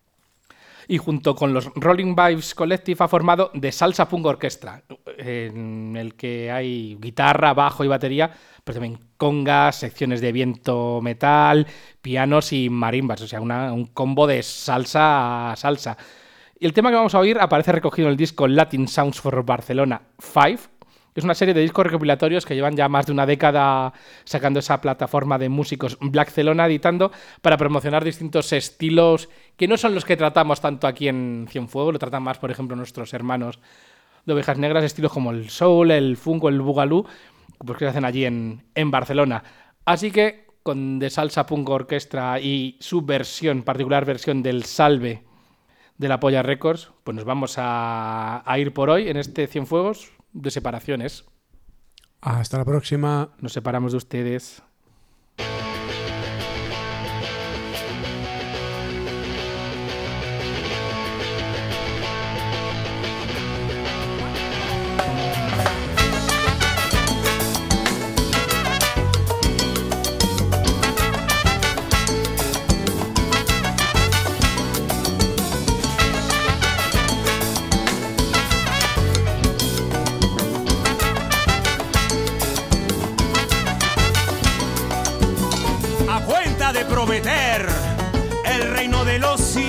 Y junto con los Rolling Vibes Collective ha formado The Salsa Punk Orchestra, en el que hay guitarra, bajo y batería, pero también congas, secciones de viento metal, pianos y marimbas, o sea, un combo de salsa a salsa. Y el tema que vamos a oír aparece recogido en el disco Latin Sounds for Barcelona 5, que es una serie de discos recopilatorios que llevan ya más de una década sacando esa plataforma de músicos Blackcelona, editando para promocionar distintos estilos que no son los que tratamos tanto aquí en Cienfuegos, lo tratan más, por ejemplo, nuestros hermanos de Ovejas Negras, estilos como el soul, el funk o el boogaloo, pues que se hacen allí en Barcelona. Así que con The Salsa Punk Orchestra y su particular versión del Salve de la Polla Records, pues nos vamos a ir por hoy en este Cienfuegos de separaciones.
Hasta la próxima.
Nos separamos de ustedes.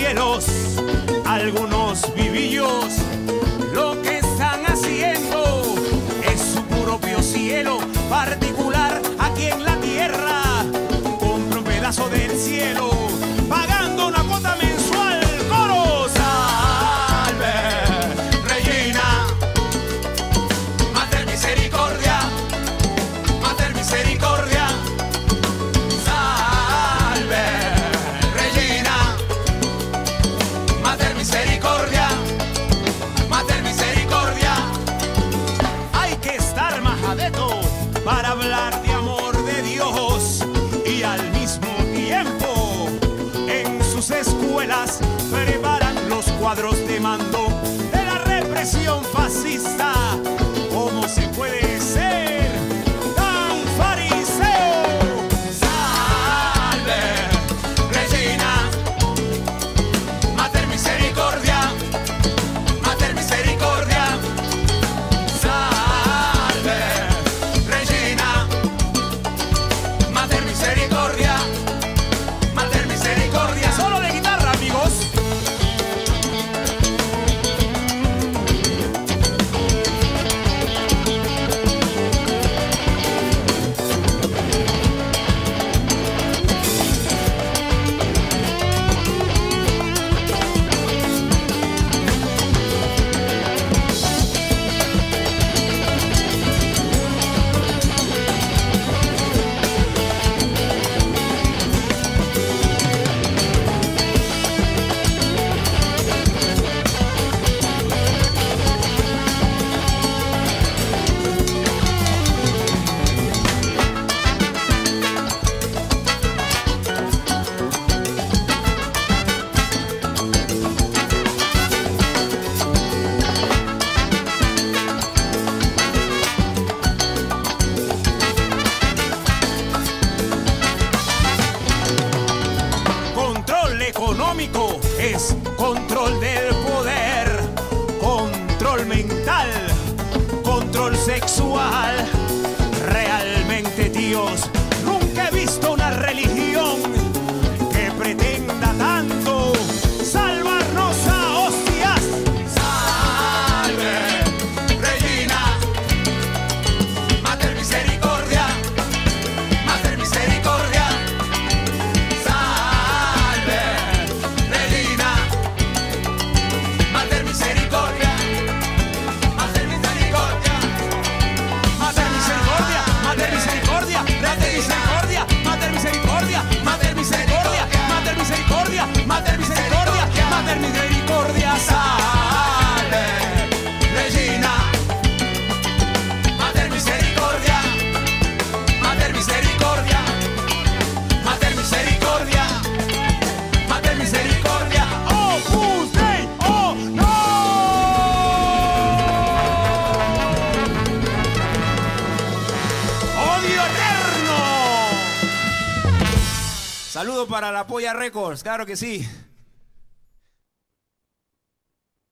cielos, algunos vivillos lo que están haciendo es su propio cielo particular aquí en la tierra. Compra un pedazo del cielo pagando una cuota mensual. ¡Coro! Salve, Regina, Mater Misericordia, Mater Misericordia. Salve, Regina, Mater Misericordia, Mater Misericordia. Hay que estar majadeto para hablar de amor de Dios y al mismo tiempo en sus escuelas preparan los cuadros de mando de la represión fascista. ¿Cómo se puede ser tan fariseo? Salve, Regina, Mater Misericordia, Mater Misericordia. Salve, Regina, Mater Misericordia, Mater Misericordia. Solo de guitarra, amigos. Control económico es control del poder, control mental, control sexual. Realmente, tíos, nunca he visto una religión que pretenda tanto salvarnos a hostias. Salve, Regina, Mater Misericordia, Mater Misericordia. Salve, Regina, Mater Misericordia, Mater Misericordia. Mater Misericordia, Mater Misericordia, Mater Misericordia, Mater Misericordia, Mater Misericordia, Mater Misericordia, Mater Misericordia, Mater Misericordia. Salve, Regina, Mater Misericordia, Mater Misericordia, Mater Misericordia, Mater Misericordia. Opus Dei, oh no. ¡Odio eterno! Saludo para la Polla Records, claro que sí.